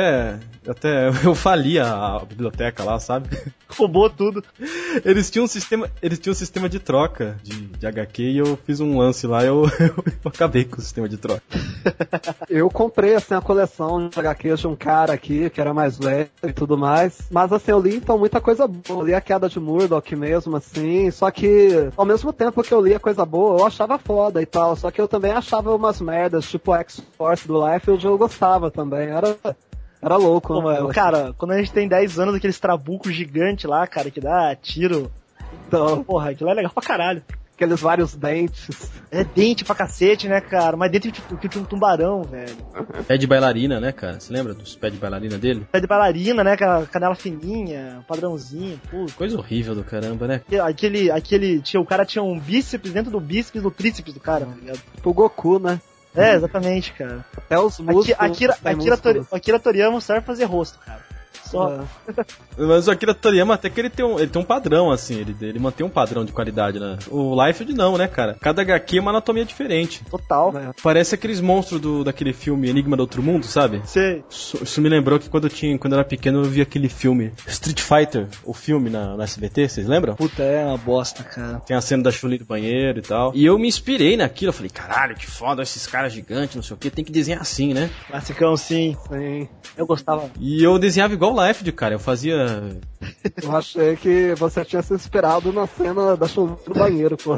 [SPEAKER 1] eu fali a biblioteca lá, sabe?
[SPEAKER 2] Roubou tudo.
[SPEAKER 1] Eles tinham um sistema de troca de HQ e eu fiz um lance lá e eu acabei com o sistema de troca.
[SPEAKER 3] Eu comprei, assim, a coleção de HQs de um cara aqui, que era mais velho e tudo mais. Mas, assim, eu li, então, muita coisa boa. Eu li A Queda de Murdoch mesmo, assim. Só que, ao mesmo tempo que eu li a coisa boa, eu achava foda e tal. Só que eu também achava umas merdas, tipo a X-Force do Liefeld, eu gostava também. Era louco,
[SPEAKER 2] pô,
[SPEAKER 3] né?
[SPEAKER 2] Cara, quando a gente tem 10 anos, aqueles trabucos gigantes lá, cara, que dá tiro. Então, porra, aquilo é legal pra caralho.
[SPEAKER 3] Aqueles vários dentes.
[SPEAKER 2] É dente pra cacete, né, cara? Mas dente que tinha um tubarão, velho.
[SPEAKER 1] Pé de bailarina, né, cara? Você lembra dos pés de bailarina dele?
[SPEAKER 2] Pé de bailarina, né? Com a canela fininha, padrãozinho, puta.
[SPEAKER 1] Coisa horrível do caramba, né?
[SPEAKER 2] O cara tinha um bíceps dentro do bíceps do tríceps do cara, tá ligado?
[SPEAKER 3] Tipo o Goku, né?
[SPEAKER 2] É, exatamente, cara.
[SPEAKER 3] Até os músculos.
[SPEAKER 2] Akira Toriyama serve pra fazer rosto, cara. Só.
[SPEAKER 1] Mas o Akira Toriyama até que ele tem um padrão, assim, ele mantém um padrão de qualidade, né? O Liefeld não, né, cara? Cada HQ é uma anatomia diferente.
[SPEAKER 2] Total.
[SPEAKER 1] Parece aqueles monstros daquele filme Enigma do Outro Mundo, sabe?
[SPEAKER 2] Sei.
[SPEAKER 1] Isso me lembrou que quando eu era pequeno eu vi aquele filme Street Fighter, o filme na SBT, vocês lembram?
[SPEAKER 2] Puta, é uma bosta, cara.
[SPEAKER 1] Tem a cena da Chun-Li do banheiro e tal. E eu me inspirei naquilo, eu falei, caralho, que foda esses caras gigantes, não sei o que, tem que desenhar assim, né?
[SPEAKER 2] Classicão, sim. Eu gostava.
[SPEAKER 1] E eu desenhava igual o Liefeld, cara, eu fazia...
[SPEAKER 3] Eu achei que você tinha se inspirado na cena da Chun-Li no banheiro, pô.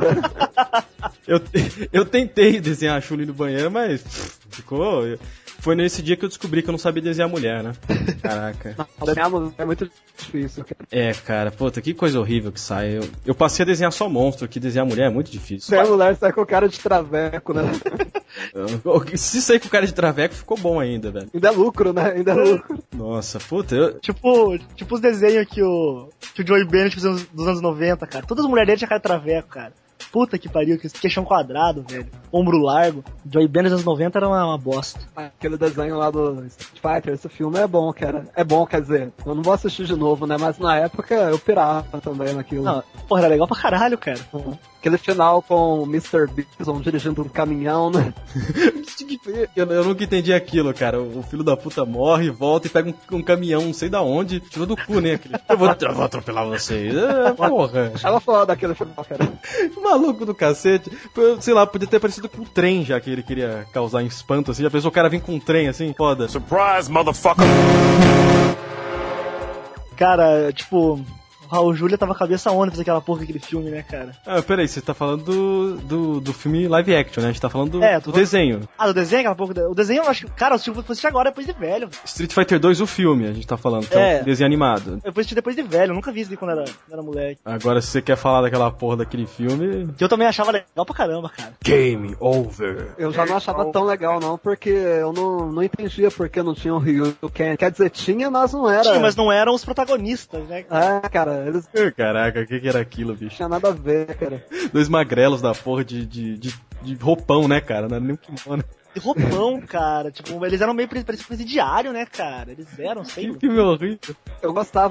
[SPEAKER 1] Eu tentei desenhar a Chun-Li no banheiro, mas ficou... Foi nesse dia que eu descobri que eu não sabia desenhar mulher, né? Caraca.
[SPEAKER 3] Desenhar mulher é muito difícil.
[SPEAKER 1] É, cara, puta, que coisa horrível que sai. Eu passei a desenhar só monstro, que desenhar mulher é muito difícil.
[SPEAKER 3] Desenhar mulher sai com cara de traveco, né?
[SPEAKER 1] Se sair com cara de traveco, ficou bom ainda, velho.
[SPEAKER 3] Ainda é lucro, né? Ainda é lucro.
[SPEAKER 1] Nossa, puta,
[SPEAKER 2] Tipo os desenhos que o Joey Bennett fez dos anos 90, cara. Todas as mulheres dele tinham cara de traveco, cara. Puta que pariu, que queixão quadrado, velho. Ombro largo. Joey Bennett dos anos 90 era uma bosta.
[SPEAKER 3] Aquele desenho lá do Street Fighter, esse filme é bom, cara. É bom, quer dizer, eu não vou assistir de novo, né? Mas na época eu pirava também naquilo.
[SPEAKER 2] Não, porra, era legal pra caralho, cara.
[SPEAKER 3] Aquele final com o Mr. Bison dirigindo um caminhão, né?
[SPEAKER 1] eu nunca entendi aquilo, cara. O filho da puta morre, volta e pega um caminhão, não sei da onde, tira do cu, né? Eu vou atropelar vocês. Porra.
[SPEAKER 3] Ela falou daquele final, cara.
[SPEAKER 1] Maluco do cacete. Sei lá, podia ter parecido com um trem, já que ele queria causar espanto, assim. Já pensou o cara vir com um trem, assim? Foda.
[SPEAKER 4] Surprise, motherfucker!
[SPEAKER 2] Cara, tipo... O Raul Júlia tava cabeça onde fazer aquela porra daquele filme, né, cara?
[SPEAKER 1] Ah, peraí, você tá falando do filme live action, né? A gente tá falando do desenho.
[SPEAKER 2] Ah, do desenho? Aquela porra... O desenho, eu acho que... Cara, eu assisti depois agora, depois de velho.
[SPEAKER 1] Street Fighter 2, o filme, a gente tá falando, que é um desenho animado.
[SPEAKER 2] Eu assisti depois de velho, eu nunca vi isso quando era moleque.
[SPEAKER 1] Agora, se você quer falar daquela porra daquele filme...
[SPEAKER 2] Que eu também achava legal pra caramba, cara.
[SPEAKER 1] Game over.
[SPEAKER 3] Eu já não achava tão legal, não, porque eu não entendia porque não tinha o Ryu e o Ken. Quer dizer, tinha, mas não era.
[SPEAKER 2] Tinha, mas não eram os protagonistas, né?
[SPEAKER 3] É, cara, eles...
[SPEAKER 1] Caraca, o que era aquilo, bicho?
[SPEAKER 3] Não tinha nada a ver, cara.
[SPEAKER 1] Dois magrelos da porra de roupão, né, cara? Não era nem um kimono.
[SPEAKER 2] De roupão, cara. Tipo, eles eram meio presidiário, né, cara? Eles eram, sei lá.
[SPEAKER 1] Que filme horrível.
[SPEAKER 3] Eu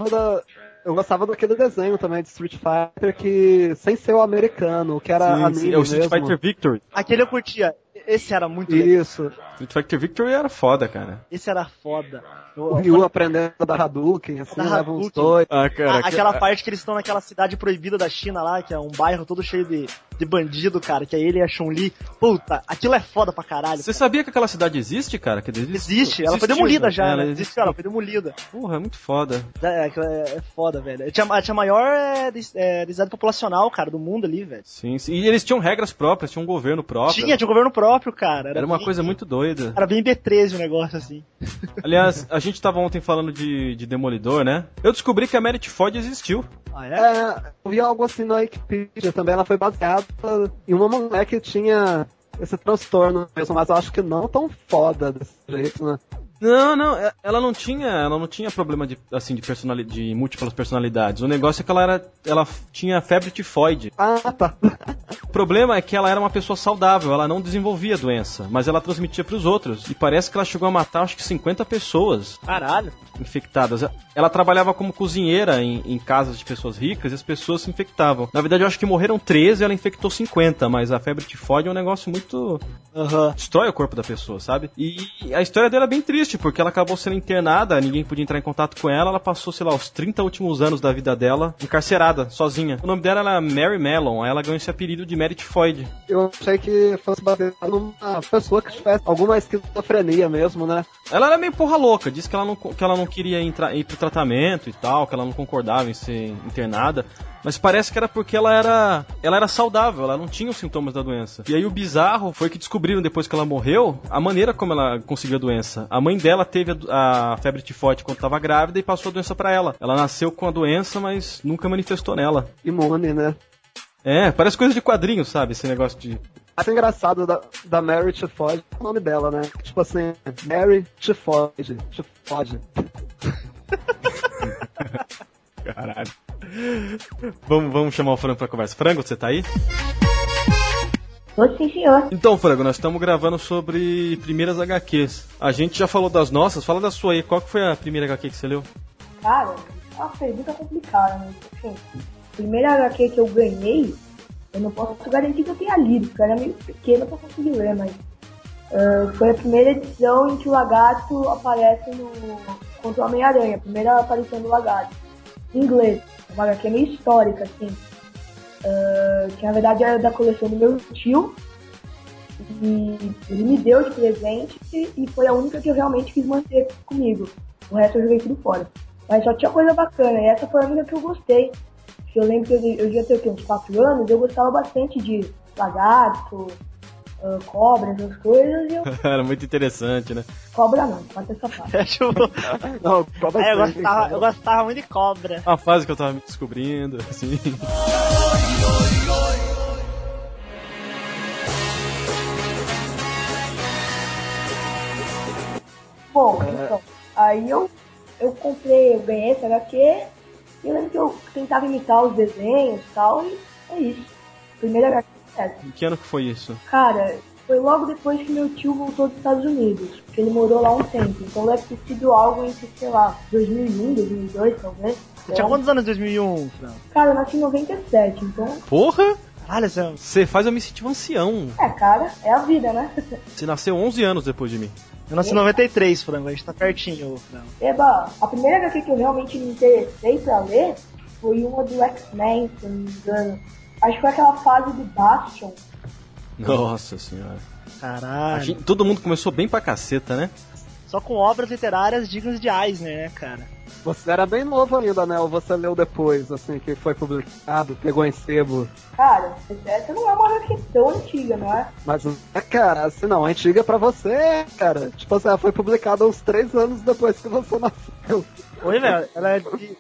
[SPEAKER 3] gostava daquele desenho também de Street Fighter que, sem ser o americano, que era anime
[SPEAKER 1] é o Street
[SPEAKER 3] mesmo.
[SPEAKER 1] Fighter Victory.
[SPEAKER 2] Aquele eu curtia. Esse era muito legal.
[SPEAKER 3] Isso.
[SPEAKER 1] Street Fighter Victory era foda, cara.
[SPEAKER 2] Esse era foda.
[SPEAKER 3] O Ryu aprendendo da Hadouken, assim, leva uns dois.
[SPEAKER 1] Ah, cara,
[SPEAKER 2] aquela parte que eles estão naquela cidade proibida da China lá, que é um bairro todo cheio de bandido, cara, que é ele e a Chun-Li. Puta, aquilo é foda pra caralho.
[SPEAKER 1] Você sabia que aquela cidade existe, cara? Que
[SPEAKER 2] existe, ela foi demolida já, né? Existe, ela foi demolida.
[SPEAKER 1] Porra, é muito foda.
[SPEAKER 2] É foda, velho. Tinha a maior densidade populacional, cara, do mundo ali, velho.
[SPEAKER 1] Sim. E eles tinham regras próprias, tinham um governo próprio.
[SPEAKER 2] Tinha um governo próprio, cara.
[SPEAKER 1] Era uma coisa muito doida.
[SPEAKER 2] Era bem B13 o negócio, assim.
[SPEAKER 1] Aliás, a gente tava ontem falando de Demolidor, né? Eu descobri que a Merit Ford existiu.
[SPEAKER 2] Ah, é?
[SPEAKER 3] Eu vi algo assim na Wikipedia também, ela foi baseada em uma mulher que tinha esse transtorno mesmo, mas eu acho que não tão foda desse jeito, né?
[SPEAKER 1] Não, ela não tinha problema de múltiplas personalidades. O negócio é que ela tinha febre tifoide.
[SPEAKER 3] Ah, tá.
[SPEAKER 1] O problema é que ela era uma pessoa saudável, ela não desenvolvia a doença, mas ela transmitia pros outros. E parece que ela chegou a matar, acho que 50 pessoas.
[SPEAKER 2] Caralho.
[SPEAKER 1] Infectadas. Ela trabalhava como cozinheira em casas de pessoas ricas e as pessoas se infectavam. Na verdade, eu acho que morreram 13 e ela infectou 50, mas a febre tifoide é um negócio muito... destrói o corpo da pessoa, sabe? E a história dela é bem triste, porque ela acabou sendo internada, ninguém podia entrar em contato com ela, ela passou, sei lá, os 30 últimos anos da vida dela encarcerada, sozinha. O nome dela era Mary Mellon, aí ela ganhou esse apelido de Mary Tifoide.
[SPEAKER 3] Eu achei que fosse baseado numa pessoa que tivesse alguma esquizofrenia mesmo, né?
[SPEAKER 1] Ela era meio porra louca, disse que ela não queria ir pro tratamento e tal, que ela não concordava em ser internada, mas parece que era porque ela era saudável, ela não tinha os sintomas da doença. E aí o bizarro foi que descobriram depois que ela morreu a maneira como ela conseguiu a doença. A mãe dela teve a febre tifoide quando estava grávida e passou a doença pra ela. Ela nasceu com a doença, mas nunca manifestou nela.
[SPEAKER 3] Imune, né?
[SPEAKER 1] É, parece coisa de quadrinho, sabe? Esse negócio de...
[SPEAKER 3] Acho engraçado da Mary Tifoide é o nome dela, né? Tipo assim, Mary Tifoide. Tifoide.
[SPEAKER 1] Caralho. Vamos chamar o Frango pra conversa. Frango, você tá aí?
[SPEAKER 5] Sim, senhor.
[SPEAKER 1] Então, Frango, nós estamos gravando sobre primeiras HQs. A gente já falou das nossas, fala da sua aí. Qual que foi a primeira HQ que você leu?
[SPEAKER 4] Cara, é uma pergunta complicada, né? Assim, a primeira HQ que eu ganhei, eu não posso garantir que eu tenha lido, porque eu era meio pequeno pra conseguir ler, mas foi a primeira edição em que o Lagarto aparece contra o Homem-Aranha, a primeira aparição do Lagarto, em inglês, uma HQ meio histórica, assim, que na verdade era da coleção do meu tio, e ele me deu de presente, e foi a única que eu realmente quis manter comigo, o resto eu joguei tudo fora. Mas só tinha coisa bacana, e essa foi a única que eu gostei. Eu lembro que eu já tenho uns 4 anos, eu gostava bastante de lagarto, cobra, essas coisas.
[SPEAKER 1] Era muito interessante, né?
[SPEAKER 4] Cobra não, pode essa parte.
[SPEAKER 3] Não, cobra
[SPEAKER 2] eu gostava muito de cobra.
[SPEAKER 1] A fase que eu tava me descobrindo, assim.
[SPEAKER 4] Bom, então, aí eu ganhei essa HQ, e eu lembro que eu tentava imitar os desenhos e tal, e é isso. Primeira HQ é essa.
[SPEAKER 1] Em que ano que foi isso?
[SPEAKER 4] Cara, foi logo depois que meu tio voltou dos Estados Unidos, porque ele morou lá um tempo, então deve ter sido algo entre, sei lá, 2001, 2002 talvez.
[SPEAKER 2] Você tinha quantos anos em 2001, Fran?
[SPEAKER 4] Cara, eu nasci em 97, então...
[SPEAKER 1] Porra!
[SPEAKER 2] Caralho,
[SPEAKER 1] você faz eu me sentir um ancião.
[SPEAKER 4] Cara, é a vida, né?
[SPEAKER 1] Você nasceu 11 anos depois de mim.
[SPEAKER 2] Eu nasci em 93, Frango, a gente tá pertinho, Frango.
[SPEAKER 4] Eba, a primeira HQ que eu realmente me interessei pra ler foi uma do X-Men, se eu não me engano. Acho que foi aquela fase do Bastion.
[SPEAKER 1] Nossa senhora.
[SPEAKER 2] Caralho.
[SPEAKER 1] Todo mundo começou bem pra caceta, né?
[SPEAKER 2] Só com obras literárias dignas de Eisner, né, cara?
[SPEAKER 3] Você era bem novo ainda, né? Ou você leu depois, assim, que foi publicado, pegou em sebo?
[SPEAKER 4] Cara, essa não é uma HQ tão antiga, não é?
[SPEAKER 3] Mas, cara, assim, não, antiga pra você, cara. Tipo assim, ela foi publicada uns 3 anos depois que você nasceu.
[SPEAKER 2] Oi, velho, ela é de...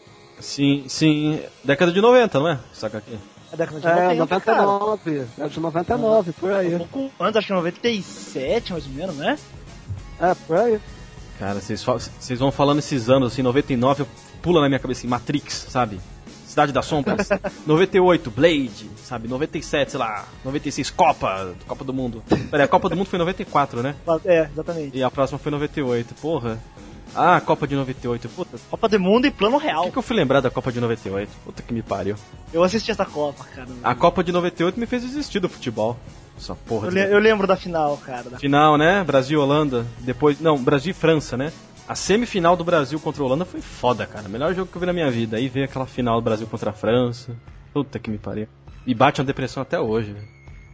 [SPEAKER 1] Sim, década de 90, não é? Essa HQ.
[SPEAKER 2] É década de 90,
[SPEAKER 3] 99, é de 99, por aí.
[SPEAKER 2] Um pouco antes, acho que 97, mais ou menos, né?
[SPEAKER 3] É, por aí.
[SPEAKER 1] Cara, vocês vão falando esses anos, assim, 99, pula na minha cabeça assim, Matrix, sabe? Cidade das Sombras. 98, Blade, sabe? 97, sei lá, 96, Copa do Mundo. Peraí, a Copa do Mundo foi em 94, né?
[SPEAKER 2] É, exatamente.
[SPEAKER 1] E a próxima foi em 98, porra. Ah, Copa de 98, puta.
[SPEAKER 2] Copa do Mundo e Plano Real.
[SPEAKER 1] Por que eu fui lembrar da Copa de 98? Puta que me pariu.
[SPEAKER 2] Eu assisti essa Copa, cara.
[SPEAKER 1] A Copa de 98 me fez desistir do futebol. Essa porra.
[SPEAKER 2] Eu lembro da final, cara.
[SPEAKER 1] Final, né? Brasil e Holanda. Depois. Não, Brasil e França, né? A semifinal do Brasil contra a Holanda foi foda, cara. Melhor jogo que eu vi na minha vida. Aí veio aquela final do Brasil contra a França. Puta que me pariu. E bate uma depressão até hoje, velho.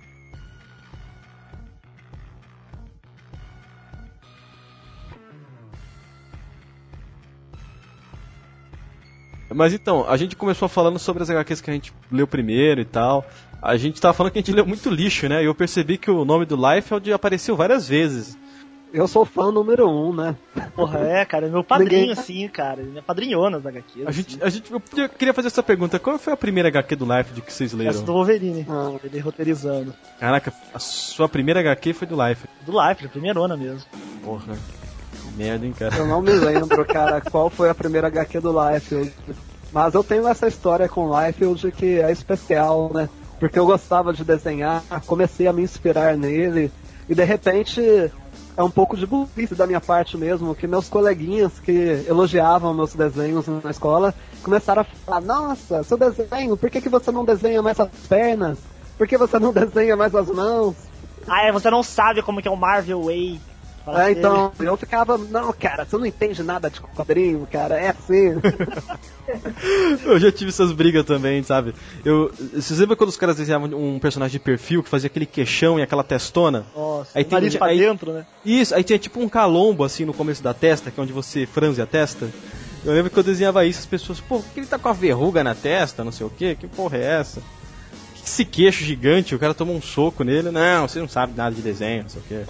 [SPEAKER 1] Mas então, a gente começou falando sobre as HQs que a gente leu primeiro e tal. A gente tava falando que a gente leu muito lixo, né? E eu percebi que o nome do Liefeld apareceu várias vezes.
[SPEAKER 3] Eu sou fã número 1, né?
[SPEAKER 2] Porra, cara, meu padrinho, assim, cara. Ele é padrinhona das HQs.
[SPEAKER 1] Eu queria fazer essa pergunta. Qual foi a primeira HQ do Liefeld que vocês leram?
[SPEAKER 2] Essa do Wolverine, ele roteirizando.
[SPEAKER 1] Caraca, a sua primeira HQ foi do Liefeld.
[SPEAKER 2] Do Liefeld, primeirona mesmo.
[SPEAKER 1] Porra. Merda, hein, cara.
[SPEAKER 3] Eu não me lembro, cara, qual foi a primeira HQ do Liefeld. Mas eu tenho essa história com o Liefeld que é especial, né? Porque eu gostava de desenhar, comecei a me inspirar nele, e de repente é um pouco de burrice da minha parte mesmo, que meus coleguinhas que elogiavam meus desenhos na escola começaram a falar: nossa, seu desenho, por que você não desenha mais as pernas? Por que você não desenha mais as mãos?
[SPEAKER 2] Ah, você não sabe como que é o Marvel Way.
[SPEAKER 3] Então, eu ficava, não, cara, você não entende nada de quadrinho, cara, é assim.
[SPEAKER 1] Eu já tive essas brigas também, sabe? Vocês lembram quando os caras desenhavam um personagem de perfil que fazia aquele queixão e aquela testona?
[SPEAKER 2] Nossa,
[SPEAKER 1] aí
[SPEAKER 2] tem nariz pra dentro, né?
[SPEAKER 1] Isso, aí tinha tipo um calombo assim no começo da testa, que é onde você franze a testa. Eu lembro que eu desenhava isso, as pessoas, pô, por que ele tá com a verruga na testa, não sei o quê? Que porra é essa? Esse queixo gigante, o cara tomou um soco nele. Não, você não sabe nada de desenho, não sei o quê.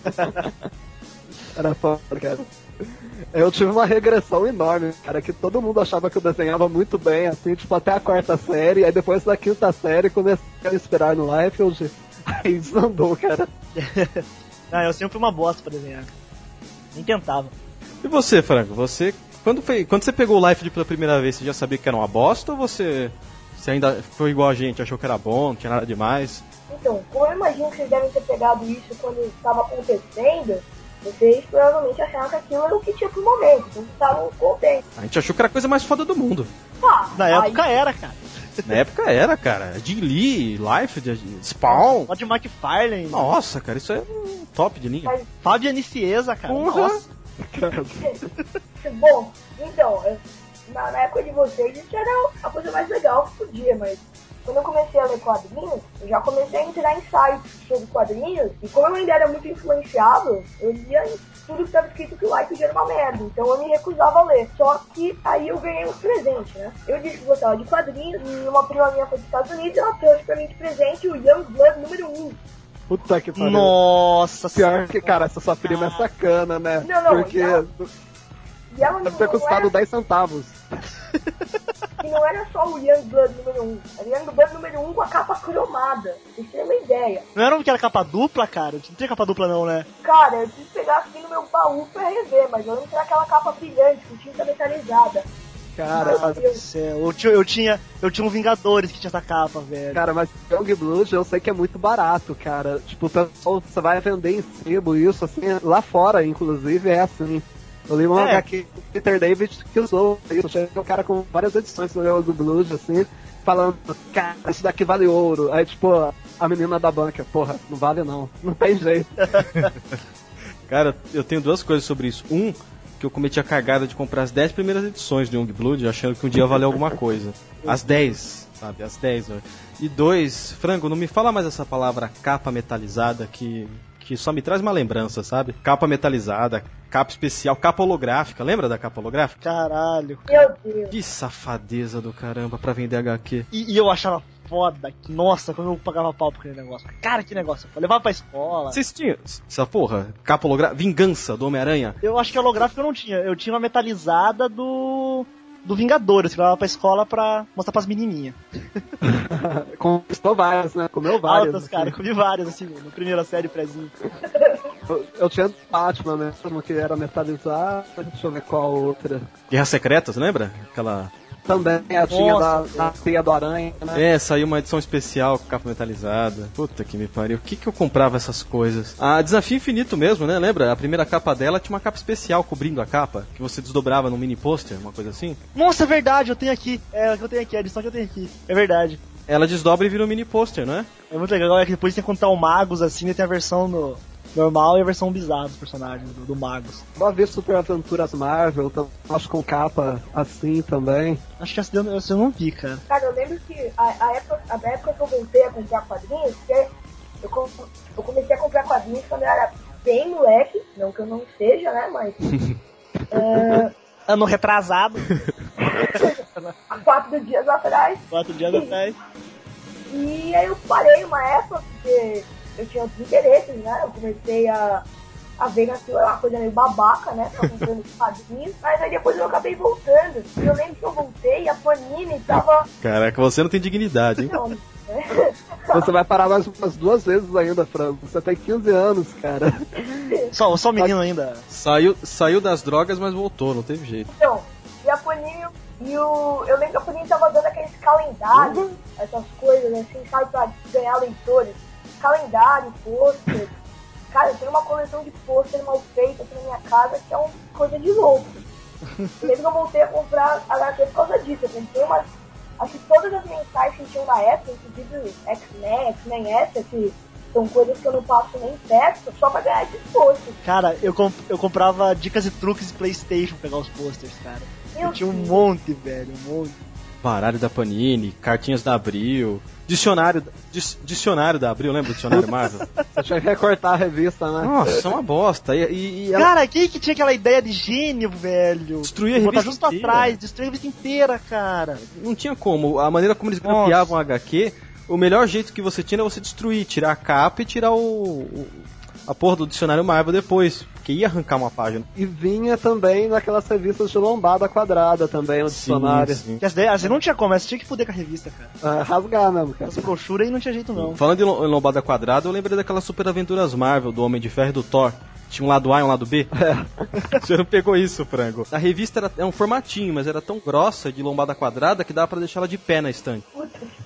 [SPEAKER 3] Era foda, cara. Eu tive uma regressão enorme, cara, que todo mundo achava que eu desenhava muito bem, assim, tipo, até a 4ª série, aí depois da 5ª série comecei a esperar no Liefeld, aí desandou, cara.
[SPEAKER 2] Não, eu sempre fui uma bosta pra desenhar. Nem tentava.
[SPEAKER 1] E você, Franco? Você, quando você pegou o Liefeld pela primeira vez, você já sabia que era uma bosta ou você ainda foi igual a gente, achou que era bom, não tinha nada demais?
[SPEAKER 4] Então, como eu imagino que vocês devem ter pegado isso quando estava acontecendo, Vocês provavelmente acharam que aquilo era o que tinha pro momento, então vocês estavam contentes.
[SPEAKER 1] A gente achou que era a coisa mais foda do mundo.
[SPEAKER 4] Tá,
[SPEAKER 2] Na época era, cara.
[SPEAKER 1] Na época era, cara. Jim Lee, Life, Spawn.
[SPEAKER 2] Todd McFarlane.
[SPEAKER 1] Nossa, cara, isso é um top de linha.
[SPEAKER 4] Mas,
[SPEAKER 2] Fabian Cieza, cara.
[SPEAKER 1] Porra.
[SPEAKER 2] Nossa.
[SPEAKER 4] bom, então, na época de vocês isso era a coisa mais legal que podia, mas quando eu comecei a ler quadrinhos, eu já comecei a entrar em sites sobre quadrinhos, e como eu ainda era muito influenciável, eu lia tudo que estava escrito que o Life era uma merda, então eu me recusava a ler. Só que aí eu ganhei uns presentes, né? Eu disse que gostava de quadrinhos, e uma prima minha foi dos Estados Unidos, e ela trouxe pra mim de presente o Young Blood número 1.
[SPEAKER 3] Puta que pariu.
[SPEAKER 2] Nossa
[SPEAKER 3] Pior que, cara, essa sua prima é sacana, né?
[SPEAKER 4] Não,
[SPEAKER 3] Porque
[SPEAKER 4] E ela
[SPEAKER 3] deve ter custado 10 centavos.
[SPEAKER 4] E não era só o Young Blood número 1, era o Young Blood número 1 com a capa cromada. Pra vocês terem uma ideia.
[SPEAKER 2] Não era um que era capa dupla, cara? Não tinha capa dupla não, né?
[SPEAKER 4] Cara, eu preciso pegar aqui no meu baú pra rever, mas eu lembro que era aquela capa brilhante, com tinta metalizada.
[SPEAKER 3] Cara,
[SPEAKER 2] Meu Deus do céu. Eu tinha um Vingadores que tinha essa capa, velho.
[SPEAKER 3] cara, mas Young Blood eu sei que é muito barato, cara. Tipo, o pessoal, você vai vender em sebo isso, assim, lá fora, inclusive, é assim. Eu li uma HQ do Peter David que usou isso. Chegou um cara com várias edições do Young Blood, assim, falando, cara, isso daqui vale ouro. Aí, tipo, a menina da banca, porra, não vale não. Não tem jeito.
[SPEAKER 1] Cara, eu tenho duas coisas sobre isso. Um, que eu cometi a cagada de comprar as 10 primeiras edições do Young Blood, achando que um dia ia valer alguma coisa. As 10, sabe? As 10. Né? E dois, Frango, não me fala mais essa palavra capa metalizada que só me traz uma lembrança, sabe? Capa metalizada, capa especial, capa holográfica. Lembra da capa holográfica?
[SPEAKER 2] Caralho.
[SPEAKER 4] Meu Deus.
[SPEAKER 1] Que safadeza do caramba pra vender HQ.
[SPEAKER 2] E eu achava foda. Nossa, como eu pagava pau por aquele negócio. Cara, que negócio. Eu levava pra escola.
[SPEAKER 1] Vocês tinham essa porra? Capa holográfica? Vingança do Homem-Aranha?
[SPEAKER 2] Eu acho que a holográfica eu não tinha. Eu tinha uma metalizada do Vingadores, que eu levava pra escola pra mostrar pras menininhas.
[SPEAKER 3] Conquistou várias, né? Comeu várias.
[SPEAKER 2] Altas, cara. Comi várias, assim, na primeira série, prézinho.
[SPEAKER 3] Eu tinha do Batman mesmo, que era metalizada. Deixa eu ver qual outra.
[SPEAKER 1] Guerras Secretas, lembra? Aquela...
[SPEAKER 3] Também tinha
[SPEAKER 2] Nossa,
[SPEAKER 3] da Teia do Aranha, né?
[SPEAKER 1] É, saiu uma edição especial com capa metalizada. Puta que me pariu. O que eu comprava essas coisas? A Desafio Infinito mesmo, né? Lembra? A primeira capa dela tinha uma capa especial cobrindo a capa, que você desdobrava num mini pôster, uma coisa assim.
[SPEAKER 2] Nossa, é verdade, eu tenho aqui. É, que eu tenho aqui, a edição que eu tenho aqui. É verdade.
[SPEAKER 1] Ela desdobra e vira um mini pôster, não é?
[SPEAKER 2] É muito legal, é que depois tem que contar o Magus, assim, e tem a versão normal e a versão bizarra dos personagens, do Magus.
[SPEAKER 3] Uma vez Super Aventuras Marvel, acho com capa assim também.
[SPEAKER 2] Acho que essa eu não vi, cara.
[SPEAKER 4] Cara, eu lembro que a época que eu voltei a comprar quadrinhos, eu comecei a comprar quadrinhos quando eu era bem moleque, não que eu não seja, né, mas...
[SPEAKER 2] Ano retrasado.
[SPEAKER 4] Há 4 dias atrás.
[SPEAKER 2] 4 dias atrás.
[SPEAKER 4] E aí eu parei uma época, porque eu tinha outros interesses, né? Eu comecei a ver que aquilo era uma coisa meio babaca, né? Tava comprando quadrinhos. Mas aí depois eu acabei voltando. E eu lembro que eu voltei e a Panini tava...
[SPEAKER 1] Caraca, você não tem dignidade, hein?
[SPEAKER 4] Não, né?
[SPEAKER 3] Você vai parar mais umas 2 vezes ainda, Franco. Você tem 15 anos, cara.
[SPEAKER 2] Só menino ainda.
[SPEAKER 1] Saiu das drogas, mas voltou, não teve jeito.
[SPEAKER 4] Então, e a Panini... eu lembro que a Panini tava dando aqueles calendários, essas coisas assim, sabe? Pra ganhar leitores. Calendário, pôster. Cara, eu tenho uma coleção de pôster mal feita aqui na minha casa que é uma coisa de louco. Eu lembro que eu voltei a comprar HQ por causa disso. Eu comprei umas... Acho que todas as mensais que tinham na época, inclusive X-Men essa, que são coisas que eu não passo nem perto, só pra ganhar esses posters.
[SPEAKER 2] Cara, eu comprava dicas e truques de PlayStation pra pegar os posters, cara. Eu tinha um
[SPEAKER 4] Deus.
[SPEAKER 2] monte, velho, um monte.
[SPEAKER 1] Baralho da Panini, cartinhas da Abril, dicionário da Abril, lembra do dicionário Marvel?
[SPEAKER 3] Você tinha que recortar a revista, né?
[SPEAKER 1] Nossa, é uma bosta. E ela
[SPEAKER 2] Cara, quem que tinha aquela ideia de gênio, velho?
[SPEAKER 1] destruía a
[SPEAKER 2] Botar
[SPEAKER 1] revista
[SPEAKER 2] justo
[SPEAKER 1] inteira.
[SPEAKER 2] atrás, destruir a revista inteira, cara.
[SPEAKER 1] Não tinha como. A maneira como eles grampeavam a HQ, o melhor jeito que você tinha era você destruir, tirar a capa e tirar a porra do dicionário Marvel depois, porque ia arrancar uma página.
[SPEAKER 3] E vinha também naquelas revistas de lombada quadrada também, no dicionário.
[SPEAKER 1] Sim.
[SPEAKER 2] Porque às vezes não tinha como, você tinha que fuder com a revista, cara.
[SPEAKER 3] Rasgar mesmo, cara.
[SPEAKER 2] As brochuras aí não tinha jeito, não.
[SPEAKER 1] Falando em lombada quadrada, eu lembrei daquelas Super Aventuras Marvel, do Homem de Ferro e do Thor. Tinha um lado A e um lado B. Você não pegou isso, Frango. A revista era um formatinho, mas era tão grossa, de lombada quadrada, que dava pra deixar ela de pé na estante.
[SPEAKER 4] Puta que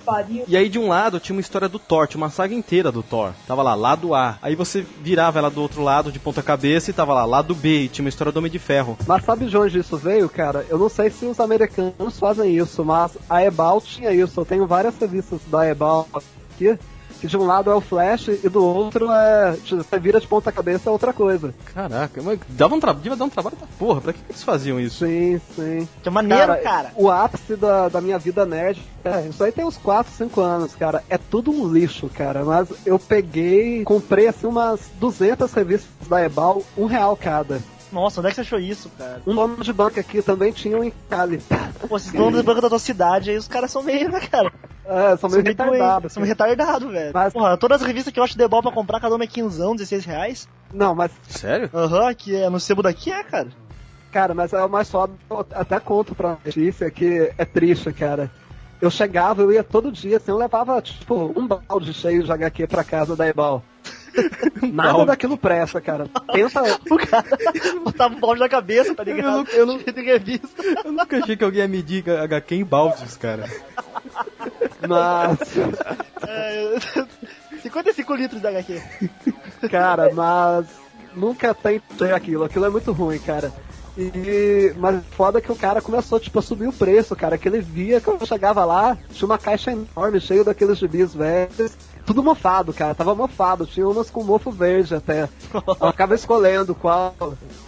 [SPEAKER 4] pariu.
[SPEAKER 1] E aí de um lado tinha uma história do Thor, tinha uma saga inteira do Thor. Tava lá, lado A. Aí você virava ela do outro lado, de ponta cabeça, e tava lá, lado B, e tinha uma história do Homem de Ferro.
[SPEAKER 3] Mas sabe de onde isso veio, cara? Eu não sei se os americanos fazem isso, mas a Ebal tinha isso. Eu tenho várias revistas da Ebal aqui, que de um lado é o Flash e do outro você vira de ponta cabeça é outra coisa.
[SPEAKER 1] Caraca, mas devia dar um trabalho da porra. Pra que eles faziam isso?
[SPEAKER 3] Sim, sim.
[SPEAKER 2] Que maneiro, cara.
[SPEAKER 3] O ápice da minha vida nerd, isso aí tem uns 4, 5 anos, cara. É tudo um lixo, cara. Mas eu comprei assim umas 200 revistas da Ebal, R$1 cada.
[SPEAKER 2] Nossa, onde é que você achou isso, cara?
[SPEAKER 3] Um dono de banco aqui também tinha um em Cali.
[SPEAKER 2] Pô, esses donos de banco da tua cidade aí, os caras são meio, né, cara?
[SPEAKER 3] São meio retardados.
[SPEAKER 2] São meio retardados, velho.
[SPEAKER 3] Mas...
[SPEAKER 2] Porra, todas as revistas que eu acho de ball pra comprar, cada uma é R$15, R$16.
[SPEAKER 3] Não, mas...
[SPEAKER 1] Sério?
[SPEAKER 2] Aham, que é no sebo daqui, cara.
[SPEAKER 3] Cara, mas é o mais foda, eu até conto pra notícia que é triste, cara. Eu chegava, eu ia todo dia, assim, eu levava, tipo, um balde cheio de HQ pra casa da Ebal. Nada daquilo presta, cara. Pensa...
[SPEAKER 2] O cara botava um balde na cabeça, tá ligado?
[SPEAKER 1] Eu nunca achei que alguém ia medir HQ em baldes, cara.
[SPEAKER 3] Mas...
[SPEAKER 2] 55 litros de HQ.
[SPEAKER 3] Cara, mas... Nunca tentei aquilo. Aquilo é muito ruim, cara. Mas foda que o cara começou, tipo, a subir o preço, cara. Que ele via que eu chegava lá, tinha uma caixa enorme, cheio daqueles gibis velhos. Tudo mofado, cara. Tava mofado. Tinha umas com mofo verde até. Eu acaba escolhendo qual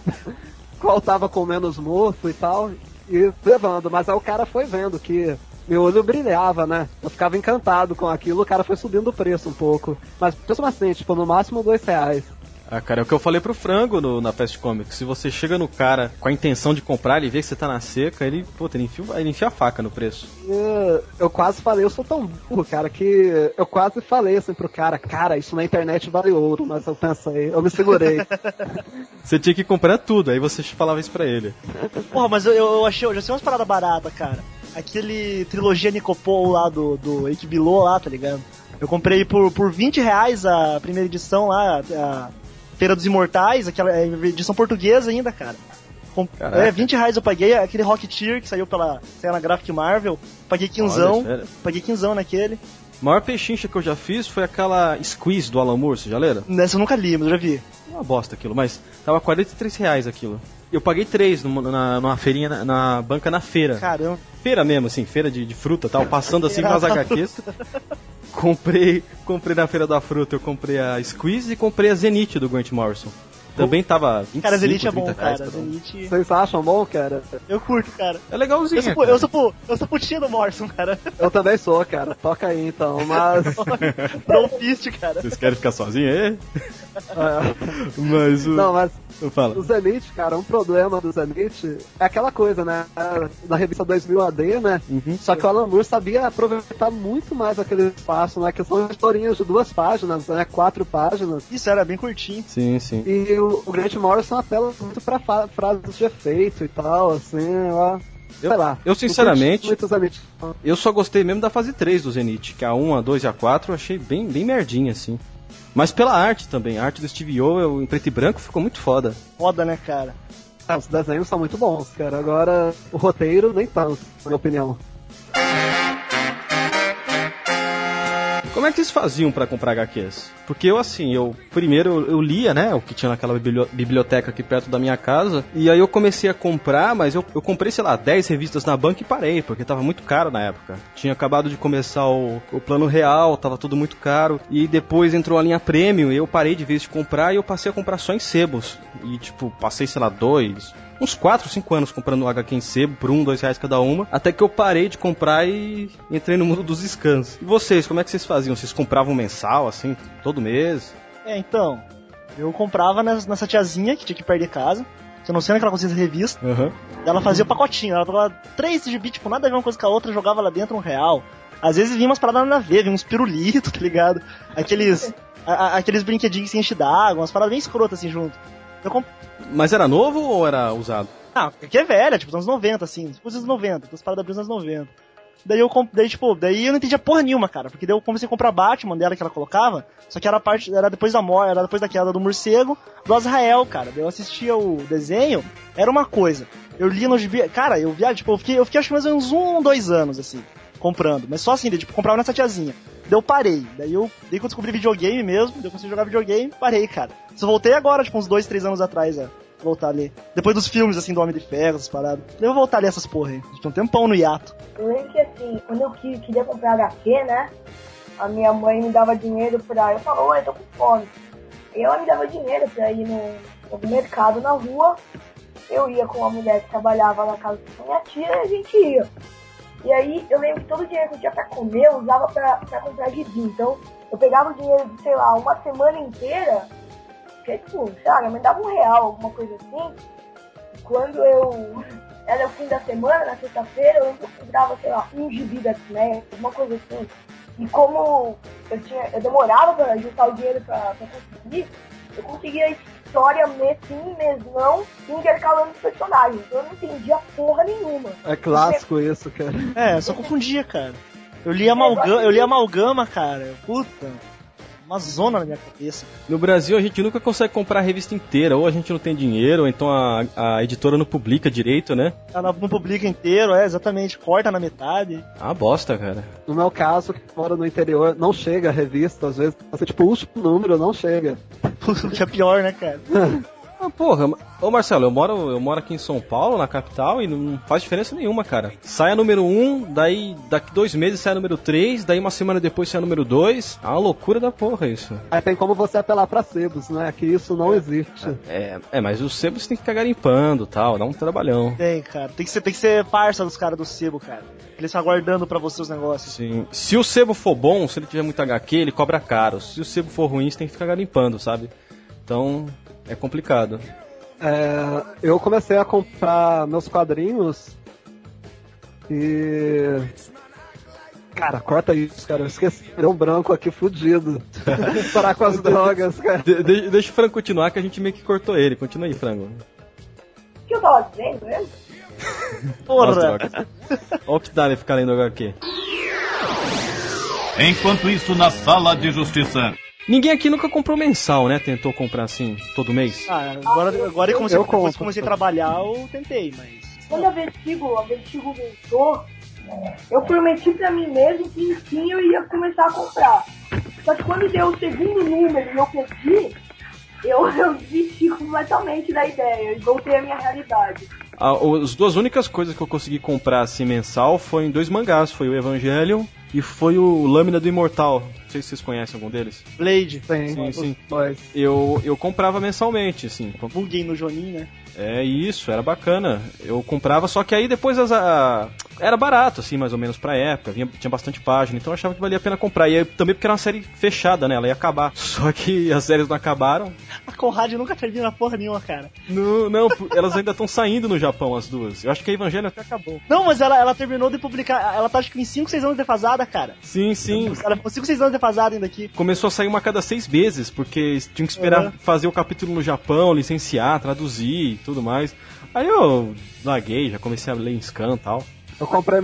[SPEAKER 3] tava com menos mofo e tal. E levando. Mas aí o cara foi vendo que meu olho brilhava, né? Eu ficava encantado com aquilo. O cara foi subindo o preço um pouco. Mas mesmo assim, tipo, no máximo R$2.
[SPEAKER 1] Ah, cara, é o que eu falei pro Frango na Fast Comics. Se você chega no cara com a intenção de comprar, ele vê que você tá na seca, ele enfia a faca no preço.
[SPEAKER 3] Eu quase falei, eu sou tão burro, cara, que eu quase falei assim pro cara, isso na internet vale ouro, mas eu pensei, eu me segurei.
[SPEAKER 1] Você tinha que comprar tudo, aí você falava isso pra ele.
[SPEAKER 2] Porra, mas eu já sei umas paradas baratas, cara. Aquele trilogia Nicopol lá do Eike Bilô lá, tá ligado? Eu comprei por R$20 a primeira edição lá, a Feira dos Imortais, aquela edição portuguesa ainda, cara. R$20 eu paguei, aquele Rocketeer que saiu na Graphic Marvel, paguei 15, paguei 15 naquele.
[SPEAKER 1] O maior pechincha que eu já fiz foi aquela Squeeze do Alan Moore, você já leram?
[SPEAKER 2] Nessa eu nunca li, mas eu já vi.
[SPEAKER 1] Uma bosta aquilo, mas tava R$43 aquilo. Eu paguei 3 numa feirinha, na banca na feira.
[SPEAKER 2] Caramba.
[SPEAKER 1] Feira mesmo, assim, feira de fruta e tal, passando assim com as HQs. Comprei na Feira da Fruta, eu comprei a Squeeze e comprei a Zenith do Grant Morrison. Também tava 25,
[SPEAKER 2] cara, Zenith é bom,
[SPEAKER 1] reais,
[SPEAKER 2] cara. Zenith...
[SPEAKER 3] Vocês acham bom, cara?
[SPEAKER 2] Eu curto, cara.
[SPEAKER 1] É legalzinho,
[SPEAKER 2] eu sou putinha do Morrison, cara.
[SPEAKER 3] Eu também sou, cara. Toca aí, então, mas...
[SPEAKER 2] Não fist, cara.
[SPEAKER 1] Vocês querem ficar sozinhos aí? Mas o...
[SPEAKER 3] Não, mas...
[SPEAKER 1] Fala.
[SPEAKER 3] O Zenith, cara, um problema do Zenith é aquela coisa, né? Da revista 2000 AD, né?
[SPEAKER 1] Uhum.
[SPEAKER 3] Só que o Alan Moore sabia aproveitar muito mais aquele espaço, né? Que são historinhas de 2 páginas, né? 4 páginas.
[SPEAKER 2] Isso, era bem curtinho.
[SPEAKER 1] Sim, sim.
[SPEAKER 3] E o Grant Morrison apela muito pra frases de efeito e tal, assim, ó. Sei lá.
[SPEAKER 1] Eu sinceramente,
[SPEAKER 3] Zenith.
[SPEAKER 1] Eu só gostei mesmo da fase 3 do Zenith, que a 1, a 2 e a 4 eu achei bem merdinha, assim. Mas pela arte também, a arte do Steve Yoel em preto e branco ficou muito foda.
[SPEAKER 2] Foda, né, cara?
[SPEAKER 3] Os desenhos são muito bons, cara. Agora, o roteiro nem tanto, na minha opinião.
[SPEAKER 1] Como é que vocês faziam pra comprar HQs? Porque eu primeiro eu lia, né, o que tinha naquela biblioteca aqui perto da minha casa, e aí eu comecei a comprar, mas eu comprei, sei lá, 10 revistas na banca e parei, porque tava muito caro na época. Tinha acabado de começar o plano real, tava tudo muito caro, e depois entrou a linha Premium, e eu parei de vez de comprar, e eu passei a comprar só em sebos. E tipo, passei, sei lá, uns 4, 5 anos comprando HQ em sebo por R$1, R$2 cada uma, até que eu parei de comprar e entrei no mundo dos scans. E vocês, como é que vocês faziam? Vocês compravam mensal, assim, todo mês?
[SPEAKER 2] Então, eu comprava nessa tiazinha que tinha que perder casa, que eu não sei onde ela conseguia essa revista.
[SPEAKER 1] Uhum.
[SPEAKER 2] Ela fazia o pacotinho, ela pegava 3 GB, tipo, nada a ver uma coisa com a outra, jogava lá dentro R$1. Às vezes vinha umas paradas nada a ver, vinha uns pirulitos, tá ligado? Aqueles brinquedinhos que se enchem d'água, umas paradas bem escrotas assim junto.
[SPEAKER 1] Mas era novo ou era usado?
[SPEAKER 2] Ah, porque é velha, tipo, dos anos 90, assim, dos anos 90, das paradas dos anos 90. Daí eu não entendia porra nenhuma, cara, porque daí eu comecei a comprar Batman dela que ela colocava, só que era depois da morte, era depois da queda do morcego, do Azrael, cara. Daí eu assistia o desenho, era uma coisa. Eu lia no gibi, cara, eu fiquei acho que mais ou menos 1 ou 2 anos, assim. comprando. Mas só assim, tipo, comprava nessa tiazinha. Daí eu parei. Daí quando eu descobri videogame mesmo, daí eu consegui jogar videogame, parei, cara. Só voltei agora, tipo, uns 2, 3 anos atrás, voltar a ler. Depois dos filmes, assim, do Homem de Ferro, essas paradas. Daí eu vou voltar a ler essas porra aí. Tinha um tempão no hiato.
[SPEAKER 4] Eu lembro que, assim, quando eu queria comprar HQ, né, a minha mãe me dava dinheiro pra... Eu falava, oi, eu tô com fome. E ela me dava dinheiro pra ir no mercado, na rua. Eu ia com uma mulher que trabalhava na casa da minha tia e a gente ia. E aí eu lembro que todo o dinheiro que eu tinha pra comer eu usava pra comprar gibi. Então eu pegava o dinheiro de, sei lá, uma semana inteira, que tipo, sabe, minha mãe dava R$1, alguma coisa assim. Quando era o fim da semana, na sexta-feira, eu comprava, sei lá, um gibi da X-Men, alguma coisa assim. E como eu demorava pra juntar o dinheiro pra conseguir, eu conseguia a história mês sim, mês não, intercalando os personagens. Eu não entendia porra nenhuma.
[SPEAKER 3] É clássico isso, cara.
[SPEAKER 2] Eu só confundia, cara. Eu li amalgama, cara. Puta, uma zona na minha cabeça.
[SPEAKER 1] No Brasil a gente nunca consegue comprar a revista inteira, ou a gente não tem dinheiro, ou então a editora não publica direito, né?
[SPEAKER 2] Ela não publica inteiro, exatamente, corta na metade.
[SPEAKER 1] Ah, bosta, cara.
[SPEAKER 3] No meu caso, que mora no interior, não chega a revista, às vezes, tipo, o último número não chega.
[SPEAKER 2] Que é pior, né, cara?
[SPEAKER 1] Ah, porra, ô Marcelo, eu moro aqui em São Paulo, na capital, e não faz diferença nenhuma, cara. Sai a número 1, daí daqui 2 meses sai a número 3, daí uma semana depois sai a número 2. É uma loucura da porra isso.
[SPEAKER 3] Aí tem como você apelar pra sebos, né? Que isso não existe.
[SPEAKER 1] Mas os sebos tem que ficar garimpando e tal, dá um trabalhão.
[SPEAKER 2] Tem, cara. Tem que ser parça dos caras do sebo, cara. Eles estão aguardando pra você os negócios.
[SPEAKER 1] Sim. Se o sebo for bom, se ele tiver muito HQ, ele cobra caro. Se o sebo for ruim, você tem que ficar garimpando, sabe? Então... é complicado.
[SPEAKER 3] Eu comecei a comprar meus quadrinhos e... Cara, corta isso, cara. Eu esqueci. Deu um branco aqui fudido. Parar com as drogas, cara.
[SPEAKER 1] Deixa o Frango continuar que a gente meio que cortou ele. Continua aí, Frango.
[SPEAKER 4] O que eu tava dizendo mesmo?
[SPEAKER 2] Porra!
[SPEAKER 1] Olha o que dá de ficar lendo HQ.
[SPEAKER 5] Enquanto isso, na sala de justiça...
[SPEAKER 1] Ninguém aqui nunca comprou mensal, né? Tentou comprar assim, todo mês.
[SPEAKER 2] Agora eu comecei a trabalhar, eu tentei, mas...
[SPEAKER 4] Quando a Vertigo voltou, eu prometi pra mim mesmo que enfim eu ia começar a comprar. Só que quando deu o segundo número e eu perdi, eu desisti completamente da ideia e voltei à minha realidade.
[SPEAKER 1] As duas únicas coisas que eu consegui comprar assim mensal foi em 2 mangás, foi o Evangelion e foi o Lâmina do Imortal. Não sei se vocês conhecem algum deles.
[SPEAKER 2] Blade.
[SPEAKER 1] Sim. Eu comprava mensalmente, assim.
[SPEAKER 2] Buguei no Jonin, né?
[SPEAKER 1] É isso, era bacana. Eu comprava, só que aí depois era barato, assim, mais ou menos pra época. Tinha bastante página, então eu achava que valia a pena comprar. E aí, também porque era uma série fechada, né? Ela ia acabar. Só que as séries não acabaram.
[SPEAKER 2] A Conrad nunca termina porra nenhuma, cara.
[SPEAKER 1] Não, elas ainda estão saindo no Japão, as duas. Eu acho que a Evangelho até acabou.
[SPEAKER 2] Não, mas ela terminou de publicar. Ela tá acho que em 5, 6 anos defasada, cara.
[SPEAKER 1] Sim.
[SPEAKER 2] Ela ficou 5, 6 anos defasada ainda aqui.
[SPEAKER 1] Começou a sair uma a cada 6 meses, porque tinha que esperar fazer o capítulo no Japão, licenciar, traduzir e tudo mais. Aí eu larguei, já comecei a ler em scan e tal.
[SPEAKER 3] Eu comprei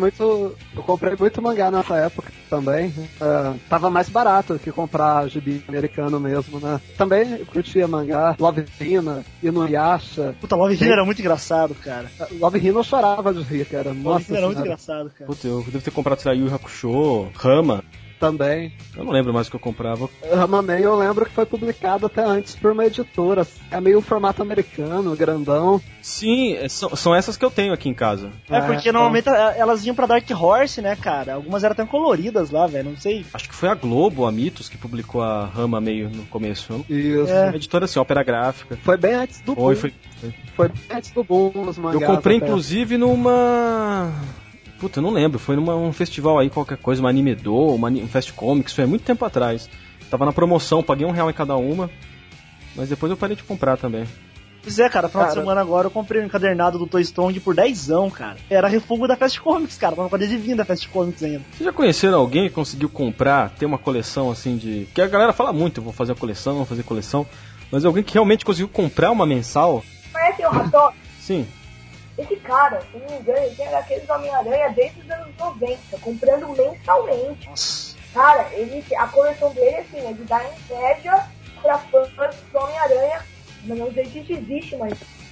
[SPEAKER 3] muito mangá nessa época também. Tava mais barato que comprar gibi americano mesmo, né? Também curtia mangá, Love Hina, Inuyasha.
[SPEAKER 2] Puta, Love Hina era muito engraçado, cara.
[SPEAKER 3] Love Hina eu chorava de rir, cara.
[SPEAKER 2] Love Hina era muito engraçado, cara.
[SPEAKER 1] Puta, eu devo ter comprado, sei lá, Yu Hakusho, Rama.
[SPEAKER 3] Também.
[SPEAKER 1] Eu não lembro mais o que eu comprava.
[SPEAKER 3] Ramaman eu lembro que foi publicado até antes por uma editora. É meio formato americano, grandão.
[SPEAKER 1] Sim, são essas que eu tenho aqui em casa.
[SPEAKER 2] Porque normalmente elas iam pra Dark Horse, né, cara? Algumas eram até coloridas lá, velho, não sei.
[SPEAKER 1] Acho que foi a Globo, a Mitos, que publicou a Rama meio no começo.
[SPEAKER 3] Isso.
[SPEAKER 1] Uma editora assim, ópera gráfica.
[SPEAKER 3] Foi bem antes do boom. Foi bem antes do boom os mangás.
[SPEAKER 1] Eu comprei, inclusive, numa... Puta, eu não lembro, foi num festival aí, qualquer coisa, uma Anime Do, um Fast Comics, foi há muito tempo atrás. Tava na promoção, paguei R$1 em cada uma, mas depois eu parei de comprar também.
[SPEAKER 2] Pois é, cara, final de semana agora eu comprei um encadernado do Toy Strong por 10, cara. Era refugo da Fast Comics, cara, tava com a adesivinha da Fast Comics ainda.
[SPEAKER 1] Vocês já conheceram alguém que conseguiu comprar, ter uma coleção assim de... Que a galera fala muito, eu vou fazer coleção, mas alguém que realmente conseguiu comprar uma mensal?
[SPEAKER 4] Conhece o Rator?
[SPEAKER 1] Sim.
[SPEAKER 4] Esse cara, se não me engano, ele tem aqueles Homem-Aranha desde os anos 90, comprando mensalmente.
[SPEAKER 2] Nossa.
[SPEAKER 4] Cara, a coleção dele, assim, é de dar inveja pra fãs do Homem-Aranha. Mas não sei se isso existe, mas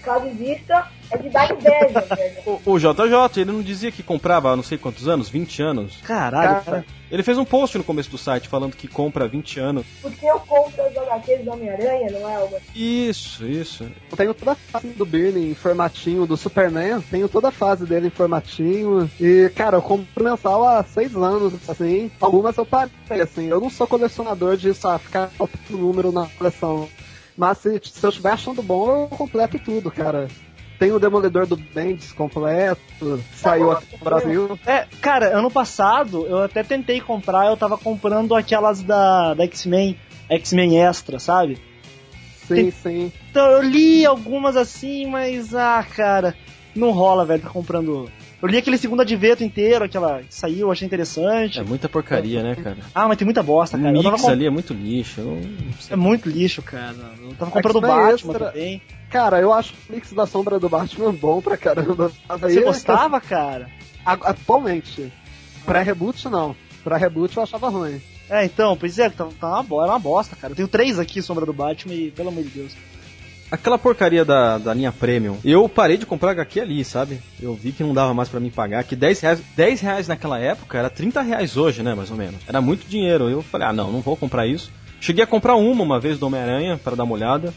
[SPEAKER 4] caso vista, é de dar inveja, velho.
[SPEAKER 1] O JJ, ele não dizia que comprava há não sei quantos anos? 20 anos?
[SPEAKER 2] Caralho, cara.
[SPEAKER 1] Ele fez um post no começo do site falando que compra há 20 anos.
[SPEAKER 4] Porque eu compro as HQs do Homem-Aranha, não é algo assim?
[SPEAKER 1] Isso.
[SPEAKER 3] Eu tenho toda a fase do Birney em formatinho, do Superman, tenho toda a fase dele em formatinho. E, cara, eu compro mensal há 6 anos, assim. Algumas eu parei, assim. Eu não sou colecionador de ficar faltando número na coleção. Mas se eu estiver achando bom, eu completo tudo, cara. Tem o Demolidor do Bendis completo, saiu aqui no Brasil.
[SPEAKER 2] Cara, ano passado eu até tentei comprar, eu tava comprando aquelas da X-Men Extra, sabe?
[SPEAKER 3] Sim.
[SPEAKER 2] Então eu li algumas assim, mas, cara, não rola, velho, tá comprando. Eu li aquele segundo advento inteiro, aquela que saiu, achei interessante.
[SPEAKER 1] É muita porcaria, né, cara?
[SPEAKER 2] Mas tem muita bosta, cara.
[SPEAKER 1] O mix ali é muito lixo.
[SPEAKER 2] É muito lixo, cara. Eu tava comprando o Batman também.
[SPEAKER 3] Cara, eu acho o mix da Sombra do Batman bom pra caramba.
[SPEAKER 2] Você gostava, cara?
[SPEAKER 3] Atualmente. Pré-reboot, não. Pré-reboot eu achava ruim.
[SPEAKER 2] Então, pois é, era uma bosta, cara. Eu tenho 3 aqui, Sombra do Batman, e pelo amor de Deus.
[SPEAKER 1] Aquela porcaria da linha Premium, eu parei de comprar HQ ali, sabe? Eu vi que não dava mais pra mim pagar, que 10 reais naquela época era 30 reais hoje, né, mais ou menos. Era muito dinheiro. Eu falei, não vou comprar isso. Cheguei a comprar uma vez do Homem-Aranha, para dar uma olhada.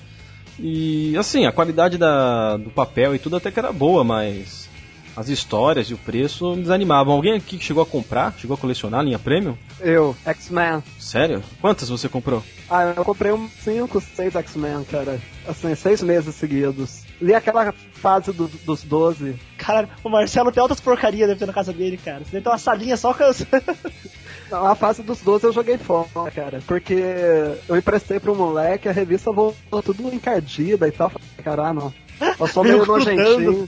[SPEAKER 1] E, assim, a qualidade do papel e tudo até que era boa, mas as histórias e o preço me desanimavam. Alguém aqui chegou a comprar? Chegou a colecionar a linha Premium?
[SPEAKER 3] Eu, X-Men.
[SPEAKER 1] Sério? Quantas você comprou?
[SPEAKER 3] Eu comprei 5, 6 X-Men, cara. Assim, 6 meses seguidos. Li aquela fase dos 12.
[SPEAKER 2] Cara, o Marcelo tem altas porcarias deve ter na casa dele, cara. Você deve ter uma salinha só com as...
[SPEAKER 3] Não, a fase dos 12 eu joguei fora, cara. Porque eu emprestei pro moleque, a revista voltou tudo encardida e tal. Cara, não. Eu sou meio nojentinho.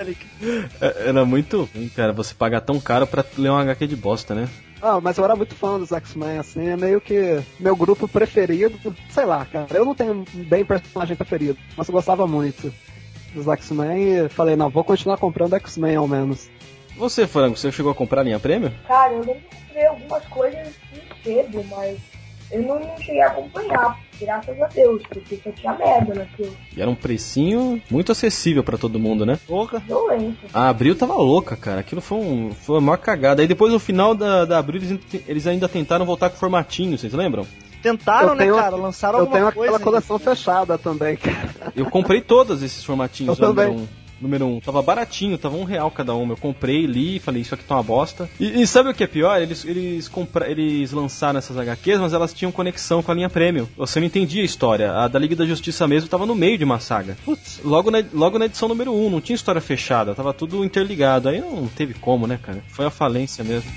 [SPEAKER 1] Era muito ruim, cara, você pagar tão caro pra ler um HQ de bosta, né?
[SPEAKER 3] Mas eu era muito fã dos X-Men, assim, é meio que meu grupo preferido. Sei lá, cara, eu não tenho bem personagem preferido, mas eu gostava muito dos X-Men e falei, vou continuar comprando X-Men ao menos.
[SPEAKER 1] Você, Frango, você chegou a comprar a linha Premium?
[SPEAKER 4] Cara, eu lembro que comprei algumas coisas cedo, mas eu não cheguei a acompanhar, graças a Deus, porque só tinha merda naquilo.
[SPEAKER 1] E era um precinho muito acessível pra todo mundo, né?
[SPEAKER 2] Louca.
[SPEAKER 4] Violento.
[SPEAKER 1] A Abril tava louca, cara. Aquilo foi uma maior cagada. Aí depois, no final da Abril, eles ainda tentaram voltar com formatinho, vocês lembram?
[SPEAKER 2] Tentaram, né, cara? Lançaram alguma coisa.
[SPEAKER 3] Eu tenho aquela coleção fechada também, cara.
[SPEAKER 1] Eu comprei todos esses formatinhos.
[SPEAKER 3] Eu também.
[SPEAKER 1] Número 1. Tava baratinho, tava R$1 cada uma. Eu comprei, li e falei, isso aqui tá uma bosta. E sabe o que é pior? Eles lançaram essas HQs, mas elas tinham conexão com a linha Premium. Você não entendia a história. A da Liga da Justiça mesmo tava no meio de uma saga. Putz, logo na edição número 1, não tinha história fechada, tava tudo interligado. Aí não teve como, né, cara? Foi a falência mesmo.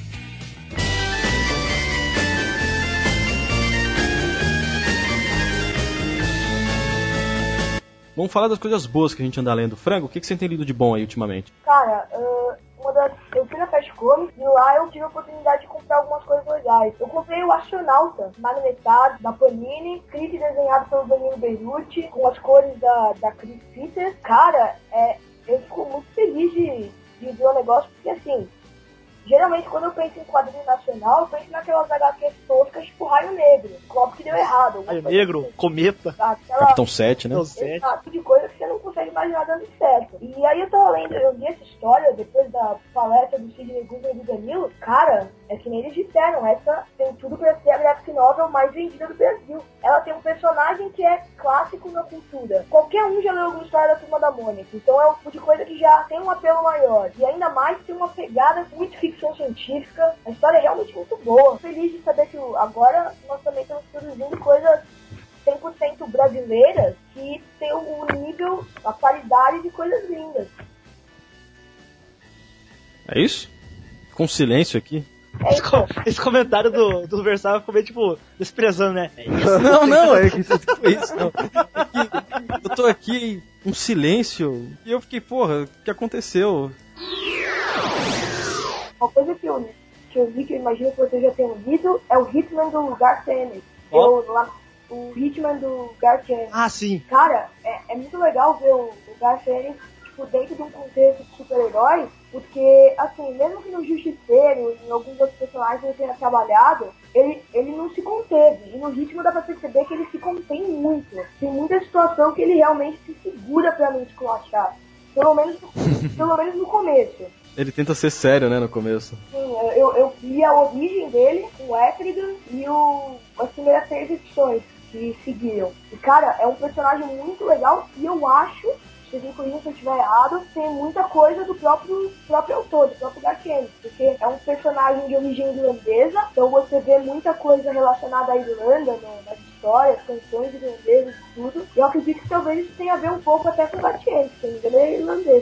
[SPEAKER 1] Vamos falar das coisas boas que a gente anda lendo. Frango, o que você tem lido de bom aí ultimamente?
[SPEAKER 4] Cara, eu fui na Fast Comics e lá eu tive a oportunidade de comprar algumas coisas legais. Eu comprei o Astronauta, magnetado, da Panini, escrito e desenhado pelo Danilo Beirute, com as cores da Chris Peters. Cara, eu fico muito feliz de ver o negócio, porque assim, geralmente quando eu penso em quadrinho nacional, eu penso naquelas HQs toscas tipo Raio Negro, Copo que deu errado.
[SPEAKER 2] Raio Negro,
[SPEAKER 4] assim.
[SPEAKER 2] Cometa,
[SPEAKER 1] Capitão 7, né?
[SPEAKER 4] Exato, de coisa que você não consegue imaginar dando certo. E aí eu tava lendo, eu vi essa história depois da palestra do Sidney Guzman e do Danilo. Cara, é que nem eles disseram, essa tem tudo pra ser a graphic novel mais vendida do Brasil. Ela tem um personagem que é clássico na cultura. Qualquer um já leu alguma história da Turma da Mônica, então é o tipo de coisa que já tem um apelo maior. E ainda mais tem uma pegada muito ficção científica. A história é realmente muito boa. Feliz de saber que agora nós também estamos produzindo coisas 100% brasileiras que tem o nível, a qualidade de coisas lindas.
[SPEAKER 1] É isso? Com silêncio aqui.
[SPEAKER 2] Esse comentário do Versátil ficou meio tipo desprezando, né? É isso.
[SPEAKER 1] Não, é que foi isso, não. Eu tô aqui, um silêncio, e eu fiquei, porra, o que aconteceu?
[SPEAKER 4] Uma coisa que eu vi, que eu imagino que vocês já tenham lido, é o Hitman do Garth Ennis. O Hitman do Garth Ennis.
[SPEAKER 2] Ah, sim.
[SPEAKER 4] Cara, é muito legal ver o Garth Ennis tipo, dentro de um contexto de super-herói, porque, assim, mesmo que no Justiceiro e em alguns outros personagens ele tenha trabalhado, ele não se conteve. E no ritmo dá pra perceber que ele se contém muito. Tem muita situação que ele realmente se segura pra não esculachar. Pelo menos no começo.
[SPEAKER 1] Ele tenta ser sério, né, no começo.
[SPEAKER 4] Sim, eu vi a origem dele, o Etrigan e as primeiras 3 edições que seguiram. E, cara, é um personagem muito legal e eu acho, vocês me corrijam se eu estiver errado, tem muita coisa do próprio autor, do próprio Garth Ennis, porque é um personagem de origem irlandesa, então você vê muita coisa relacionada à Irlanda nas histórias, canções irlandesas e tudo. E eu acredito que talvez isso tenha a ver um pouco até com o Garth Ennis, que não engano é irlandês.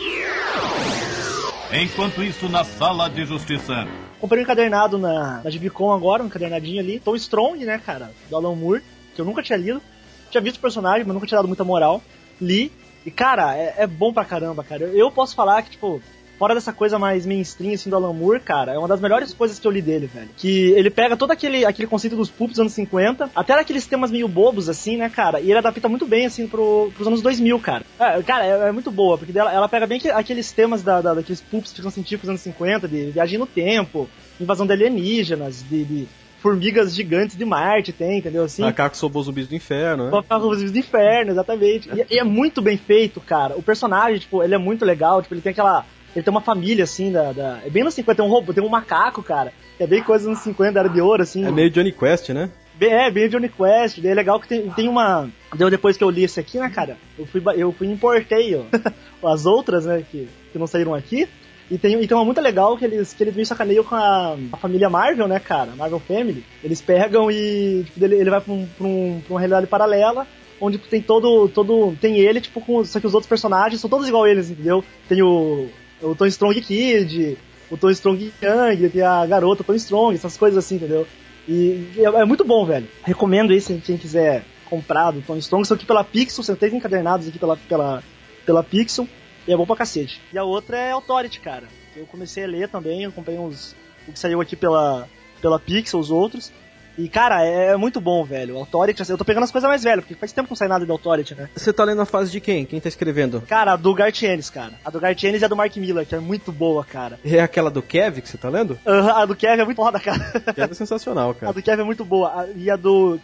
[SPEAKER 5] Enquanto isso, na Sala de Justiça.
[SPEAKER 2] Comprei um encadernado na Gibicon agora, um encadernadinho ali. Tom Strong, né, cara, do Alan Moore, que eu nunca tinha lido. Tinha visto o personagem, mas nunca tinha dado muita moral. Li. E, cara, é bom pra caramba, cara. Eu posso falar que, tipo, fora dessa coisa mais mainstream, assim, do Alan Moore, cara, é uma das melhores coisas que eu li dele, velho. Que ele pega todo aquele conceito dos pulps dos anos 50, até aqueles temas meio bobos, assim, né, cara, e ele adapta muito bem, assim, pros anos 2000, cara. Cara, é muito boa, porque ela pega bem aqueles temas daqueles pulps de ficção científica dos anos 50, de viagem no tempo, invasão de alienígenas, de formigas gigantes de Marte, entendeu? Assim,
[SPEAKER 1] Macacos robôs zumbis do inferno, né?
[SPEAKER 2] Macacos robôs zumbis do inferno, exatamente. E é muito bem feito, cara. O personagem, tipo, ele é muito legal, tipo, ele tem uma família, assim, é bem nos 50, tem um robô, tem um macaco, cara, que é bem coisa dos anos 50, era de ouro, assim.
[SPEAKER 1] É meio Johnny Quest, né?
[SPEAKER 2] Bem Johnny Quest, é legal que tem uma... Depois que eu li esse aqui, né, cara, eu fui e importei, ó, as outras, né, que não saíram aqui. E tem uma muito legal que eles me sacaneiam com a família Marvel, né, cara? Marvel Family. Eles pegam e tipo, ele vai pra uma realidade paralela, onde tem tem ele, tipo, só que os outros personagens são todos igual a eles, entendeu? Tem o Tom Strong Kid, o Tom Strong Young, tem a garota Tom Strong, essas coisas assim, entendeu? E é muito bom, velho. Recomendo esse, quem quiser comprar do Tom Strong. São aqui pela Pixel, são 3 encadernados aqui pela Pixel. E é bom pra cacete. E a outra é Authority, cara. Eu comecei a ler também, eu comprei o que saiu aqui pela Pixel, os outros. E, cara, é muito bom, velho. Authority, assim, eu tô pegando as coisas mais velhas, porque faz tempo que não sai nada de Authority, né?
[SPEAKER 1] Você tá lendo a fase de quem? Quem tá escrevendo?
[SPEAKER 2] Cara, a do Garth Ennis, cara. A do Garth Ennis e a do Mark Millar, que é muito boa, cara.
[SPEAKER 1] É aquela do Kev que você tá lendo?
[SPEAKER 2] A do Kev é muito foda, cara.
[SPEAKER 1] Kev é sensacional, cara.
[SPEAKER 2] A do Kev é muito boa. E a do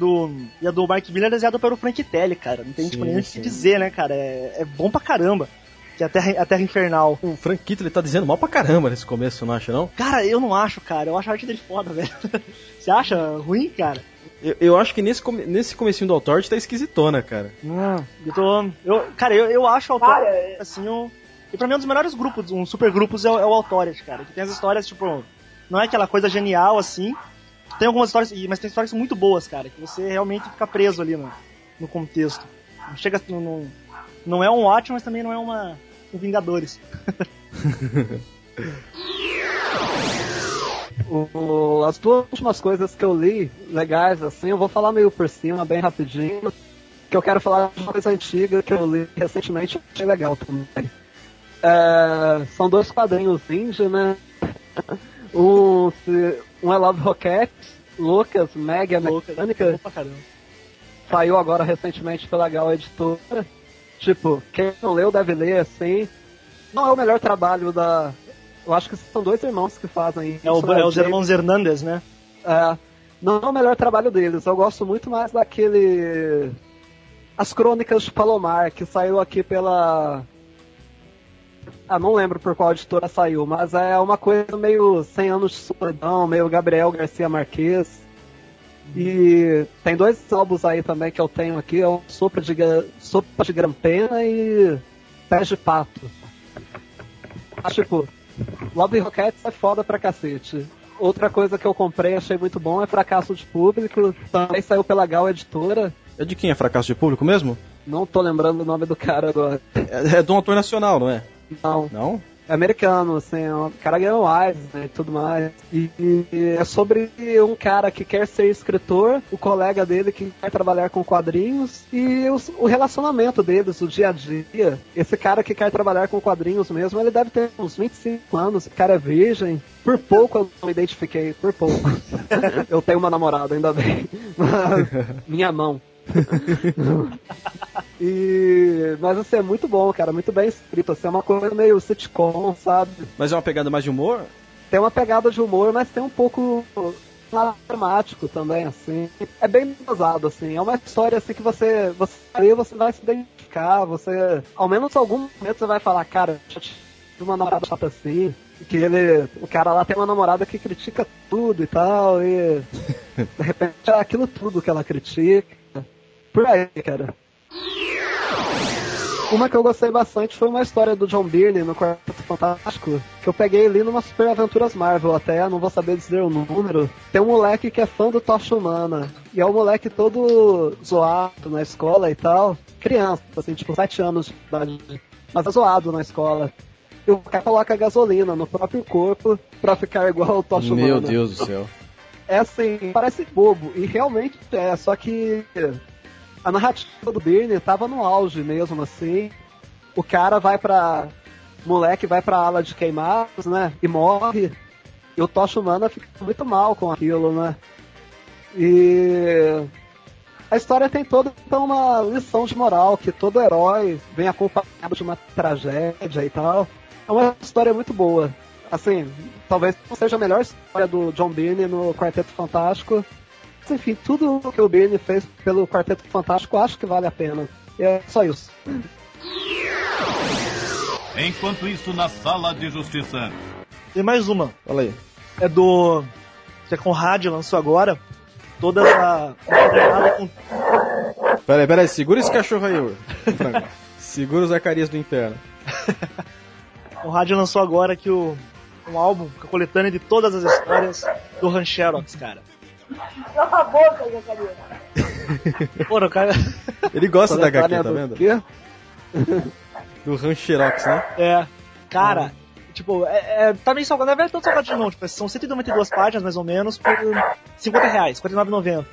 [SPEAKER 2] Mark Millar é desenhada pelo Frank Telly, cara. Não tem tipo, nem o que dizer, né, cara? É bom pra caramba. Que é a Terra Infernal.
[SPEAKER 1] O Frank Kittley tá dizendo mal pra caramba nesse começo, não acha, não?
[SPEAKER 2] Cara, eu não acho, cara. Eu acho a arte dele foda, velho. Você acha ruim, cara?
[SPEAKER 1] Eu acho que nesse comecinho do Authority tá esquisitona, cara.
[SPEAKER 2] Eu acho o Authority, assim, e pra mim um dos melhores grupos, super grupos é o Authority, cara. Que tem as histórias, tipo, não é aquela coisa genial, assim. Tem algumas histórias, mas tem histórias muito boas, cara. Que você realmente fica preso ali no contexto. Não chega... Não é um Watchmen, mas também não é um Vingadores.
[SPEAKER 3] As 2 últimas coisas que eu li, legais, assim, eu vou falar meio por cima, bem rapidinho. Que eu quero falar de uma coisa antiga que eu li recentemente, achei legal também. São 2 quadrinhos indie, né? Um é Love Rocket, Lucas, Meg, a Mecânica. Saiu agora recentemente pela Gal Editora. Tipo, quem não leu deve ler, assim. Não é o melhor trabalho eu acho que são 2 irmãos que fazem isso.
[SPEAKER 2] É os irmãos Hernandes, né?
[SPEAKER 3] Não é o melhor trabalho deles. Eu gosto muito mais daquele... As Crônicas de Palomar, que saiu aqui pela... não lembro por qual editora saiu, mas é uma coisa meio 100 anos de solidão, meio Gabriel Garcia Marquez. E tem 2 álbuns aí também que eu tenho aqui, é o Sopa de Grampena e Pés de Pato. Tipo, Love Rockets é foda pra cacete. Outra coisa que eu comprei, achei muito bom, é Fracasso de Público, também saiu pela Gal Editora.
[SPEAKER 1] É de quem é Fracasso de Público mesmo?
[SPEAKER 3] Não tô lembrando o nome do cara agora.
[SPEAKER 1] É de um autor nacional, não é?
[SPEAKER 3] Não.
[SPEAKER 1] Não?
[SPEAKER 3] É americano, assim, o cara ganhou Eisner, né, e tudo mais. E é sobre um cara que quer ser escritor, o colega dele que quer trabalhar com quadrinhos, e o relacionamento deles, o dia a dia. Esse cara que quer trabalhar com quadrinhos mesmo, ele deve ter uns 25 anos, o cara é virgem. Por pouco eu não me identifiquei, por pouco. Eu tenho uma namorada, ainda bem. Mas, minha mão. Mas assim, é muito bom, cara, muito bem escrito, assim, é uma coisa meio sitcom, sabe?
[SPEAKER 1] Mas é uma pegada mais de humor?
[SPEAKER 3] Tem uma pegada de humor, mas tem um pouco lado dramático também, assim. É bem dosado, assim. É uma história, assim, que você vai se identificar, você... Ao menos em algum momento você vai falar, cara, eu tive uma namorada chata assim, que o cara lá tem uma namorada que critica tudo e tal, e... De repente é aquilo tudo que ela critica. Por aí, cara. Uma que eu gostei bastante foi uma história do John Byrne no Quarteto Fantástico, que eu peguei ali numa Super Aventuras Marvel até, não vou saber dizer o número. Tem um moleque que é fã do Tocha Humana, e é um moleque todo zoado na escola e tal. Criança, assim, tipo 7 anos de idade, mas é zoado na escola. E o cara coloca gasolina no próprio corpo pra ficar igual ao Tocha Humana.
[SPEAKER 1] Meu Deus do céu.
[SPEAKER 3] É assim, parece bobo, e realmente é, só que... A narrativa do Byrne tava no auge mesmo, assim. O cara moleque vai pra ala de queimados, né? E morre. E o Tocha Humana fica muito mal com aquilo, né? E... A história tem toda então, uma lição de moral, que todo herói vem acompanhado de uma tragédia e tal. É uma história muito boa. Assim, talvez não seja a melhor história do John Byrne no Quarteto Fantástico. Enfim, tudo que o Byrne fez pelo Quarteto Fantástico acho que vale a pena. É só isso.
[SPEAKER 5] Enquanto isso, na Sala de Justiça.
[SPEAKER 2] Tem mais uma.
[SPEAKER 1] Fala aí.
[SPEAKER 2] É do... que a Conrad lançou agora. Toda a...
[SPEAKER 1] Peraí, segura esse cachorro aí, Franco. Segura o Zacarias do Inferno.
[SPEAKER 2] Conrad lançou agora aqui um álbum, com a coletânea de todas as histórias do Rancherox, cara.
[SPEAKER 4] Cala a boca, Zacarias.
[SPEAKER 2] Porra, o cara...
[SPEAKER 1] Ele gosta da HQ, tá vendo?
[SPEAKER 3] Quê?
[SPEAKER 1] Do Rancherox, né?
[SPEAKER 2] É, cara, tipo, tá meio salgado, não é verdade tão salgado não, tipo, são 192 páginas, mais ou menos, por R$50, R$49,90.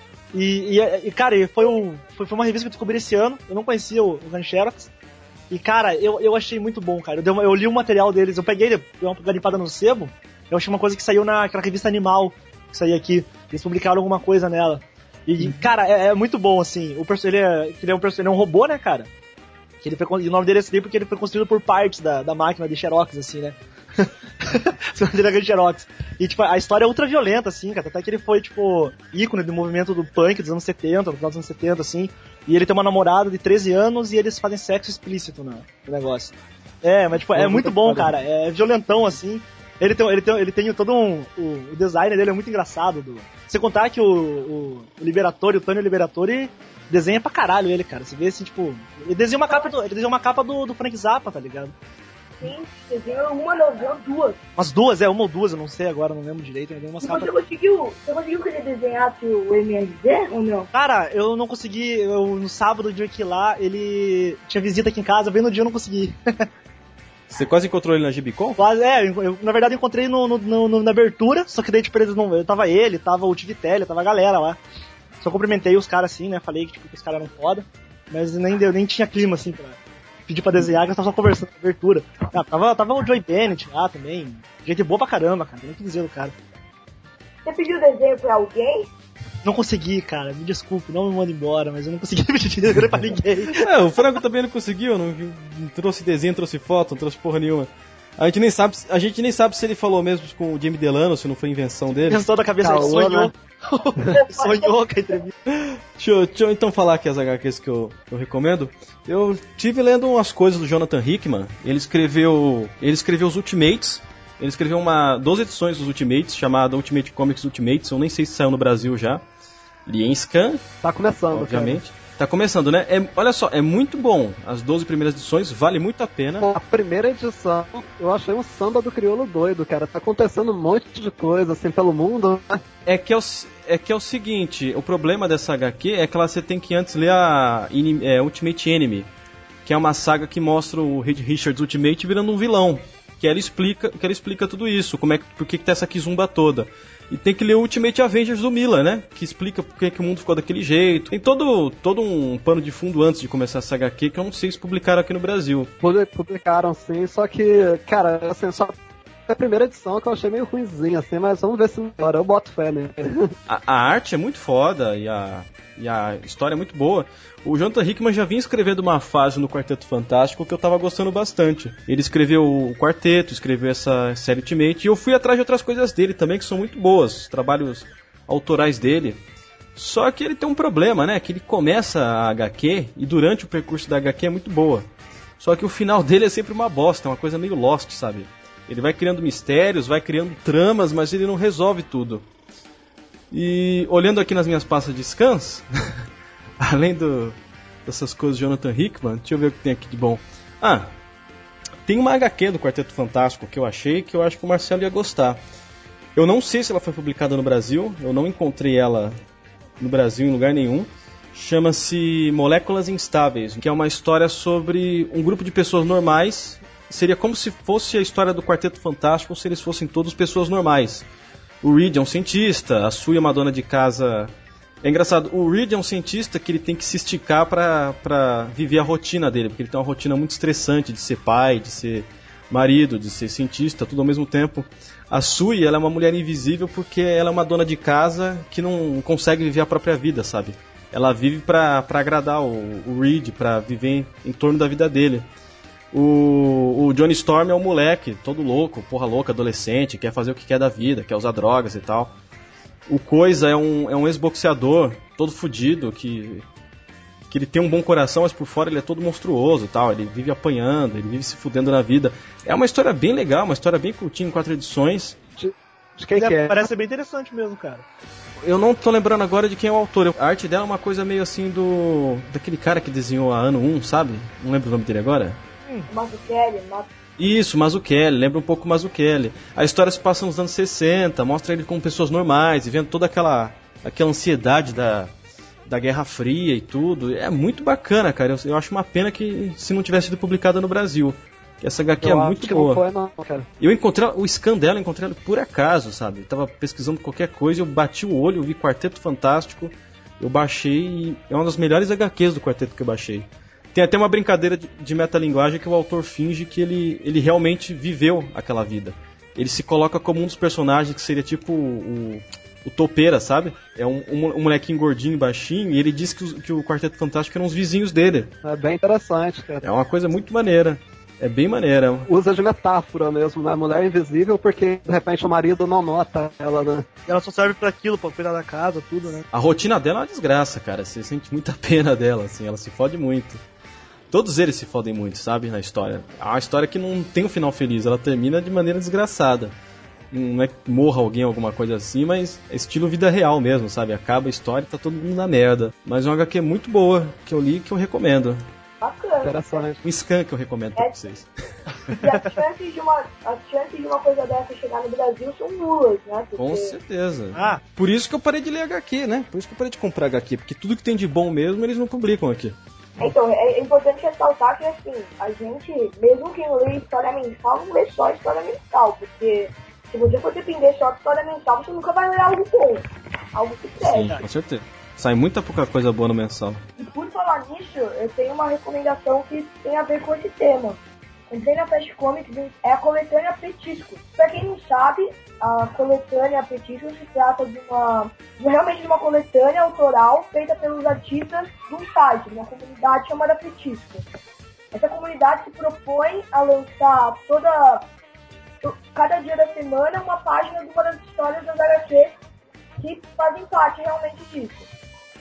[SPEAKER 2] E cara, foi uma revista que eu descobri esse ano, eu não conhecia o Rancherox, e cara, eu achei muito bom, cara, eu li o material deles, eu peguei, dei uma garimpada no sebo, eu achei uma coisa que saiu naquela revista Animal, que saiu aqui, eles publicaram alguma coisa nela. E, cara, é muito bom, assim. Ele é um robô, né, cara? Que ele foi, e o nome dele é assim porque ele foi construído por partes da máquina de Xerox, assim, né? O nome dele é Xerox. E, tipo, a história é ultra violenta, assim, cara. Até que ele foi, tipo, ícone do movimento do punk dos anos 70, no final dos anos 70, assim. E ele tem uma namorada de 13 anos e eles fazem sexo explícito no negócio. É, mas, tipo, é muito bom, cara. É violentão, assim. Ele tem todo o design dele é muito engraçado. Você contar que o Liberatore, o Tânio Liberatore, desenha pra caralho ele, cara. Você vê assim, tipo... Ele desenha uma capa do Frank Zappa, tá ligado?
[SPEAKER 4] Sim, desenha uma, não, duas.
[SPEAKER 2] Umas duas, uma ou duas, eu não sei agora, não lembro direito. Ele umas capas...
[SPEAKER 4] Você conseguiu que ele desenhasse o MRZ ou não?
[SPEAKER 2] Cara, eu não consegui. No sábado, o dia que ir lá, ele tinha visita aqui em casa, bem no dia eu não consegui.
[SPEAKER 1] Você quase encontrou ele na Gibicon?
[SPEAKER 2] Quase, eu na verdade encontrei na abertura, só que daí tipo, eles não. Tava o Tivitelli, tava a galera lá. Só cumprimentei os caras assim, né? Falei que, tipo, que os caras eram foda, mas nem tinha clima assim pra pedir pra desenhar, que eu tava só conversando na abertura. Tava o Joey Bennett lá também. Gente boa pra caramba, cara. Tem nem o que dizer do cara.
[SPEAKER 4] Você pediu desenho pra alguém?
[SPEAKER 2] Não consegui, cara, me desculpe, não me manda embora, mas eu não consegui pedir desenho pra ninguém.
[SPEAKER 1] O Franco também não conseguiu, não trouxe desenho, não trouxe foto, não trouxe porra nenhuma. A gente nem sabe se ele falou mesmo com o Jimmy Delano, se não foi invenção dele.
[SPEAKER 2] Pensou da cabeça, ele sonhou. Sonhou com a entrevista.
[SPEAKER 1] Deixa eu então falar aqui as HQs que eu recomendo. Eu tive lendo umas coisas do Jonathan Hickman. Ele escreveu os Ultimates. Ele escreveu 12 edições dos Ultimates, chamada Ultimate Comics Ultimates. Eu nem sei se saiu no Brasil já. Li em scan.
[SPEAKER 3] Tá começando,
[SPEAKER 1] obviamente.
[SPEAKER 3] Cara.
[SPEAKER 1] Tá começando, né? Olha só, é muito bom. As 12 primeiras edições, vale muito a pena.
[SPEAKER 3] A primeira edição, eu achei um samba do crioulo doido, cara. Tá acontecendo um monte de coisa, assim, pelo mundo.
[SPEAKER 1] É que é o seguinte, o problema dessa HQ é que você tem que antes ler a Ultimate Enemy, que é uma saga que mostra o Reed Richards Ultimate virando um vilão. Que ela explica tudo isso, por que tá essa quizumba toda. E tem que ler o Ultimate Avengers do Miller, né? Que explica por que o mundo ficou daquele jeito. Tem todo um pano de fundo antes de começar essa HQ, que eu não sei se publicaram aqui no Brasil.
[SPEAKER 3] Publicaram sim, só que, cara, assim, só a primeira edição que eu achei meio ruimzinha, assim, mas vamos ver se agora eu boto fé, né?
[SPEAKER 1] A arte é muito foda e a história é muito boa. O Jonathan Hickman já vinha escrevendo uma fase no Quarteto Fantástico que eu tava gostando bastante. Ele escreveu o Quarteto, escreveu essa série Ultimate, e eu fui atrás de outras coisas dele também que são muito boas, trabalhos autorais dele. Só que ele tem um problema, né? Que ele começa a HQ e durante o percurso da HQ é muito boa. Só que o final dele é sempre uma bosta, uma coisa meio Lost, sabe? Ele vai criando mistérios, vai criando tramas, mas ele não resolve tudo. E olhando aqui nas minhas pastas de scans, além dessas coisas de Jonathan Hickman, deixa eu ver o que tem aqui de bom. Tem uma HQ do Quarteto Fantástico que eu acho que o Marcelo ia gostar. Eu não sei se ela foi publicada no Brasil, eu não encontrei ela no Brasil em lugar nenhum. Chama-se Moléculas Instáveis, que é uma história sobre um grupo de pessoas normais. Seria como se fosse a história do Quarteto Fantástico, se eles fossem todos pessoas normais. O Reed é um cientista, a Sue é uma dona de casa. É engraçado, o Reed é um cientista que ele tem que se esticar pra viver a rotina dele, porque ele tem uma rotina muito estressante de ser pai, de ser marido, de ser cientista, tudo ao mesmo tempo. A Sue, ela é uma mulher invisível porque ela é uma dona de casa que não consegue viver a própria vida, sabe? Ela vive pra agradar o Reed, pra viver em torno da vida dele. O Johnny Storm é um moleque, todo louco, porra louca, adolescente, quer fazer o que quer da vida, quer usar drogas e tal. O Coisa é um ex-boxeador, todo fudido, que ele tem um bom coração, mas por fora ele é todo monstruoso e tal. Ele vive apanhando, ele vive se fudendo na vida. É uma história bem legal, uma história bem curtinha, em 4 edições.
[SPEAKER 3] De quem que é?
[SPEAKER 2] Parece bem interessante mesmo, cara.
[SPEAKER 1] Eu não tô lembrando agora de quem é o autor. A arte dela é uma coisa meio assim daquele cara que desenhou a Ano 1, sabe? Não lembro o nome dele agora.
[SPEAKER 4] Mazzucchelli,
[SPEAKER 1] Isso, Mazzucchelli, lembra um pouco Mazzucchelli. A história se passa nos anos 60, mostra ele como pessoas normais, vivendo toda aquela ansiedade da Guerra Fria e tudo. É muito bacana, cara. Eu acho uma pena que se não tivesse sido publicada no Brasil. Essa HQ é muito boa.
[SPEAKER 3] Não foi, não, cara.
[SPEAKER 1] Eu encontrei o scan dela, encontrei ela por acaso, sabe? Eu tava pesquisando qualquer coisa, eu bati o olho, eu vi Quarteto Fantástico, eu baixei e é uma das melhores HQs do Quarteto que eu baixei. Tem até uma brincadeira de metalinguagem que o autor finge que ele realmente viveu aquela vida. Ele se coloca como um dos personagens que seria tipo o Topeira, sabe? É um molequinho gordinho, baixinho, e ele diz que o Quarteto Fantástico eram os vizinhos dele.
[SPEAKER 3] É bem interessante, cara.
[SPEAKER 1] É uma coisa muito maneira. É bem maneira.
[SPEAKER 3] Usa de metáfora mesmo, né? Mulher invisível porque, de repente, o marido não nota ela, né?
[SPEAKER 2] Ela só serve pra aquilo, pra cuidar da casa, tudo, né?
[SPEAKER 1] A rotina dela é uma desgraça, cara. Você sente muita pena dela, assim. Ela se fode muito. Todos eles se fodem muito, sabe? Na história. É uma história que não tem um final feliz. Ela termina de maneira desgraçada. Não é que morra alguém, alguma coisa assim, mas é estilo vida real mesmo, sabe? Acaba a história e tá todo mundo na merda. Mas é uma HQ muito boa, que eu li e que eu recomendo.
[SPEAKER 4] Bacana.
[SPEAKER 3] Interessante.
[SPEAKER 1] Um scan que eu recomendo pra vocês.
[SPEAKER 4] E as chances de uma coisa dessa chegar no Brasil são nulas, né? Porque...
[SPEAKER 1] Com certeza. Por isso que eu parei de ler HQ, né? Por isso que eu parei de comprar HQ, porque tudo que tem de bom mesmo eles não publicam aqui.
[SPEAKER 4] Então, é importante ressaltar que, assim, a gente, mesmo quem lê história mensal, não lê só história mensal, porque se você for depender só de história mensal, você nunca vai ler algo bom, algo que preste.
[SPEAKER 1] Sim, com certeza. Sai muita pouca coisa boa no mensal.
[SPEAKER 4] E por falar nisso, eu tenho uma recomendação que tem a ver com esse tema. Entrei na Fast Comics, é a coletânea Petisco. Pra quem não sabe, a coletânea Petisco se trata realmente de uma coletânea autoral feita pelos artistas de um site, de uma comunidade chamada Petisco. Essa comunidade se propõe a lançar cada dia da semana uma página de uma das histórias das HQs que fazem parte realmente disso.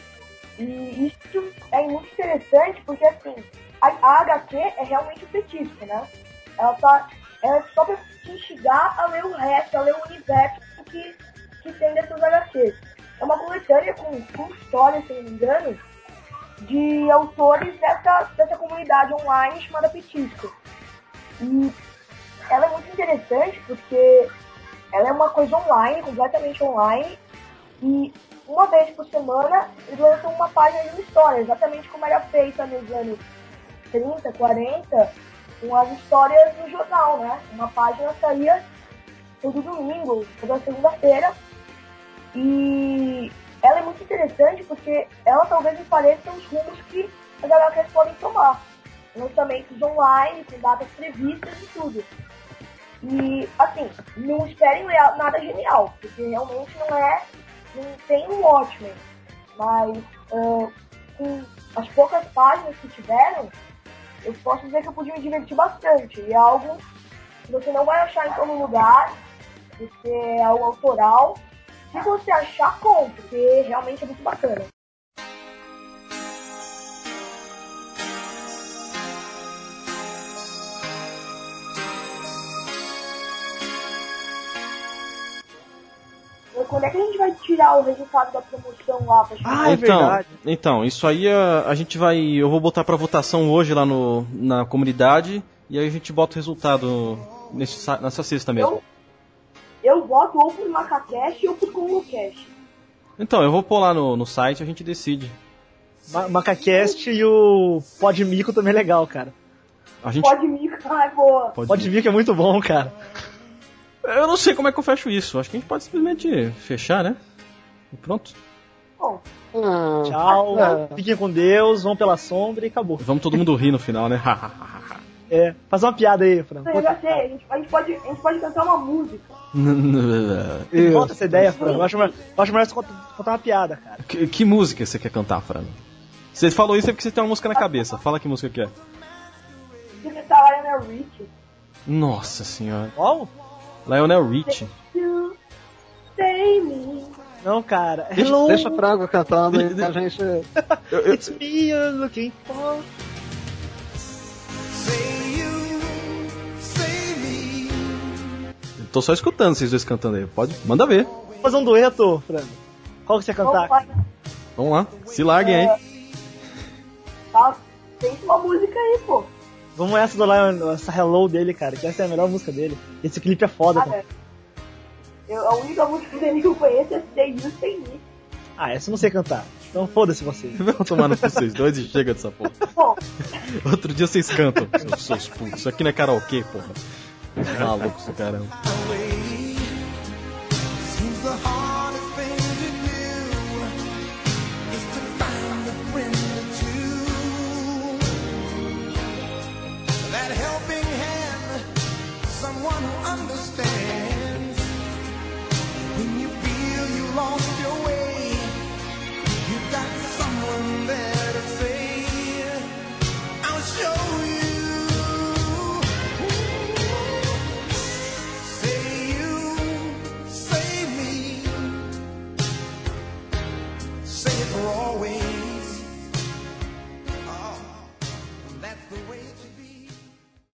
[SPEAKER 4] E isso é muito interessante porque, assim, a HQ é realmente um petisco, né? Ela é só pra te instigar a ler o resto, a ler o universo que tem dessas HQs. É uma coletânea com histórias, se não me engano, de autores dessa comunidade online chamada Petisco. E ela é muito interessante porque ela é uma coisa online, completamente online, e uma vez por semana eles lançam uma página de uma história, exatamente como era feita nos anos 30, 40, com as histórias no jornal, né? Uma página saía todo domingo, toda segunda-feira, e ela é muito interessante porque ela talvez me pareça os rumos que as HQs podem tomar. Lançamentos online, com datas previstas e tudo. E, assim, não esperem nada genial, porque realmente não tem um Watchmen. Mas, com as poucas páginas que tiveram, eu posso dizer que eu pude me divertir bastante. E é algo que você não vai achar em todo lugar, porque é algo autoral. Se você achar, compre, porque realmente é muito bacana. Quando é que a gente vai tirar o resultado da promoção lá pra
[SPEAKER 2] Ah, é verdade.
[SPEAKER 1] Então, isso aí a gente vai... Eu vou botar pra votação hoje lá na comunidade e aí a gente bota o resultado nessa sexta mesmo.
[SPEAKER 4] Eu voto ou por Macacast ou por CongoCast.
[SPEAKER 1] Então, eu vou pôr lá no site e a gente decide.
[SPEAKER 2] Macacast e o Podmico também é legal, cara.
[SPEAKER 4] Podmico, é boa.
[SPEAKER 2] Podmico é muito bom, cara.
[SPEAKER 1] Eu não sei como é que eu fecho isso. Acho que a gente pode simplesmente fechar, né? E pronto.
[SPEAKER 4] Bom.
[SPEAKER 2] Tchau. Fiquem com Deus, vão pela sombra e acabou.
[SPEAKER 1] Vamos todo mundo rir no final, né?
[SPEAKER 2] Faz uma piada aí, Fran.
[SPEAKER 4] Eu já sei, a gente pode cantar uma música.
[SPEAKER 2] Conta essa ideia, Fran. Eu acho melhor você contar uma piada, cara.
[SPEAKER 1] Que música você quer cantar, Fran? Você falou isso é porque você tem uma música na cabeça. Fala que música que é.
[SPEAKER 4] Você cantar Lionel Richie.
[SPEAKER 1] Nossa senhora.
[SPEAKER 2] Qual?
[SPEAKER 1] Lionel Richie.
[SPEAKER 2] Não, cara.
[SPEAKER 3] Deixa o Frango cantando e a gente...
[SPEAKER 2] It's me you're looking for.
[SPEAKER 1] Tô só escutando vocês dois cantando aí. Manda ver.
[SPEAKER 2] Vamos fazer um dueto, Fran. Qual que você quer cantar?
[SPEAKER 1] Vamos lá. Se larguem aí.
[SPEAKER 4] Tá, tem uma música aí, pô.
[SPEAKER 2] Vamos essa do Lion, essa Hello dele, cara, que essa é a melhor música dele. Esse clipe é foda, cara.
[SPEAKER 4] A única música dele que eu conheço é Stay You, Stay Me.
[SPEAKER 2] Essa eu não sei cantar. Então foda-se você.
[SPEAKER 1] Vamos tomar no vocês dois e chega dessa porra.
[SPEAKER 4] Bom.
[SPEAKER 1] Outro dia vocês cantam, seus putos. Isso aqui não é karaokê, porra. Malucos do caramba.
[SPEAKER 6] Say it for always.